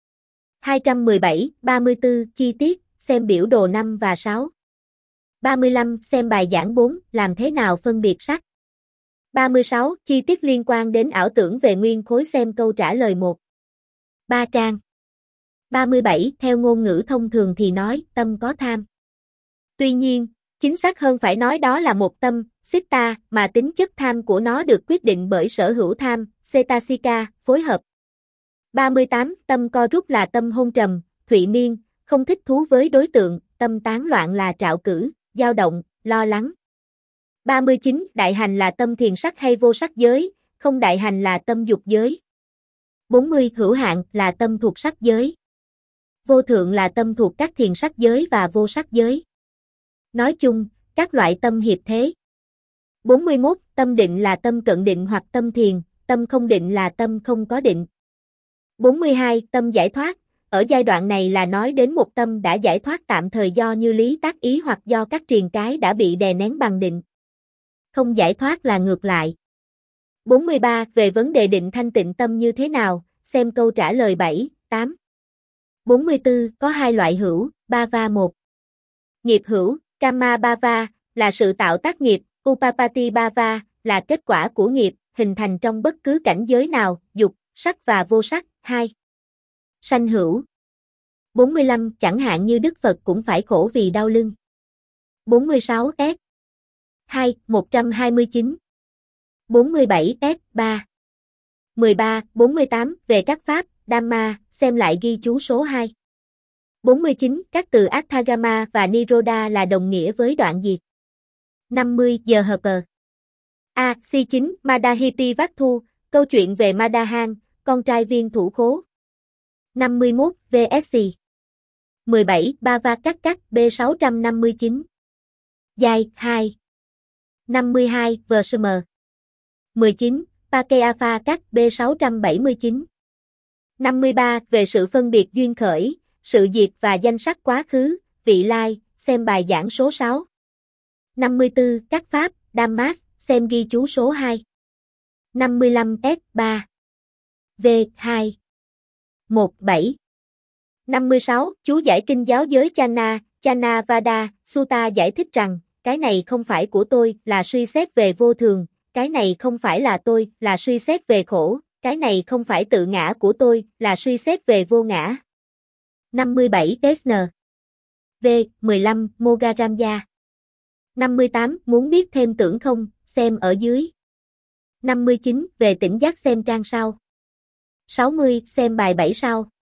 hai trăm mười bảy, ba mươi tư, chi tiết, xem biểu đồ năm và sáu. ba mươi lăm. Xem bài giảng bốn, làm thế nào phân biệt sắc. ba mươi sáu. Chi tiết liên quan đến ảo tưởng về nguyên khối xem câu trả lời một. ba trang. ba mươi bảy. Theo ngôn ngữ thông thường thì nói, tâm có tham. Tuy nhiên, chính xác hơn phải nói đó là một tâm, Sitta, mà tính chất tham của nó được quyết định bởi sở hữu tham, Cetasika, phối hợp. ba mươi tám. Tâm co rút là tâm hôn trầm, thụy miên, không thích thú với đối tượng, tâm tán loạn là trạo cử, dao động, lo lắng. ba mươi chín. Đại hành là tâm thiền sắc hay vô sắc giới, không đại hành là tâm dục giới. bốn mươi. Hữu hạn là tâm thuộc sắc giới. Vô thượng là tâm thuộc các thiền sắc giới và vô sắc giới. Nói chung, các loại tâm hiệp thế. bốn mươi mốt. Tâm định là tâm cận định hoặc tâm thiền, tâm không định là tâm không có định. bốn mươi hai. Tâm giải thoát, ở giai đoạn này là nói đến một tâm đã giải thoát tạm thời do như lý tác ý hoặc do các triền cái đã bị đè nén bằng định. Không giải thoát là ngược lại. bốn mươi ba. Về vấn đề định thanh tịnh tâm như thế nào, xem câu trả lời bảy, tám. bốn mươi tư. Có hai loại hữu, Bhava một. Nghiệp hữu, Kamma Bhava, là sự tạo tác nghiệp, Upapati Bhava là kết quả của nghiệp, hình thành trong bất cứ cảnh giới nào, dục, sắc và vô sắc. hai. Sanh hữu. bốn mươi lăm Chẳng hạn như Đức Phật cũng phải khổ vì đau lưng. bốn mươi sáu S. hai. một trăm hai mươi chín. bốn mươi bảy S. ba. mười ba, bốn mươi tám Về các pháp, Dhamma, xem lại ghi chú số hai. bốn mươi chín Các từ Atthagama và Nirodha là đồng nghĩa với đoạn diệt. năm mươi Giờ hợp bờ. A. Si chín Madahipi Vattu, câu chuyện về Madahan, con trai viên thủ khố. năm mươi mốt vê ét xê. mười bảy Bava Cắt Cắt B sáu trăm năm mươi chín. Dài hai. năm mươi hai Versm. mười chín Pakeapha Cắt B sáu trăm bảy mươi chín. năm mươi ba Về sự phân biệt duyên khởi, sự diệt và danh sắc quá khứ, vị lai, xem bài giảng số sáu. năm mươi tư Các pháp, Dhammas, xem ghi chú số hai. năm mươi lăm S ba. V hai. một bảy. năm mươi sáu Chú giải kinh giáo giới Channa, Channa Vada, Sutta giải thích rằng, cái này không phải của tôi là suy xét về vô thường, cái này không phải là tôi là suy xét về khổ, cái này không phải tự ngã của tôi là suy xét về vô ngã. năm mươi bảy Tesn. V. mười lăm Mogaramya. năm mươi tám Muốn biết thêm tưởng không, xem ở dưới. năm mươi chín Về tỉnh giác xem trang sau. sáu mươi Xem bài bảy sau.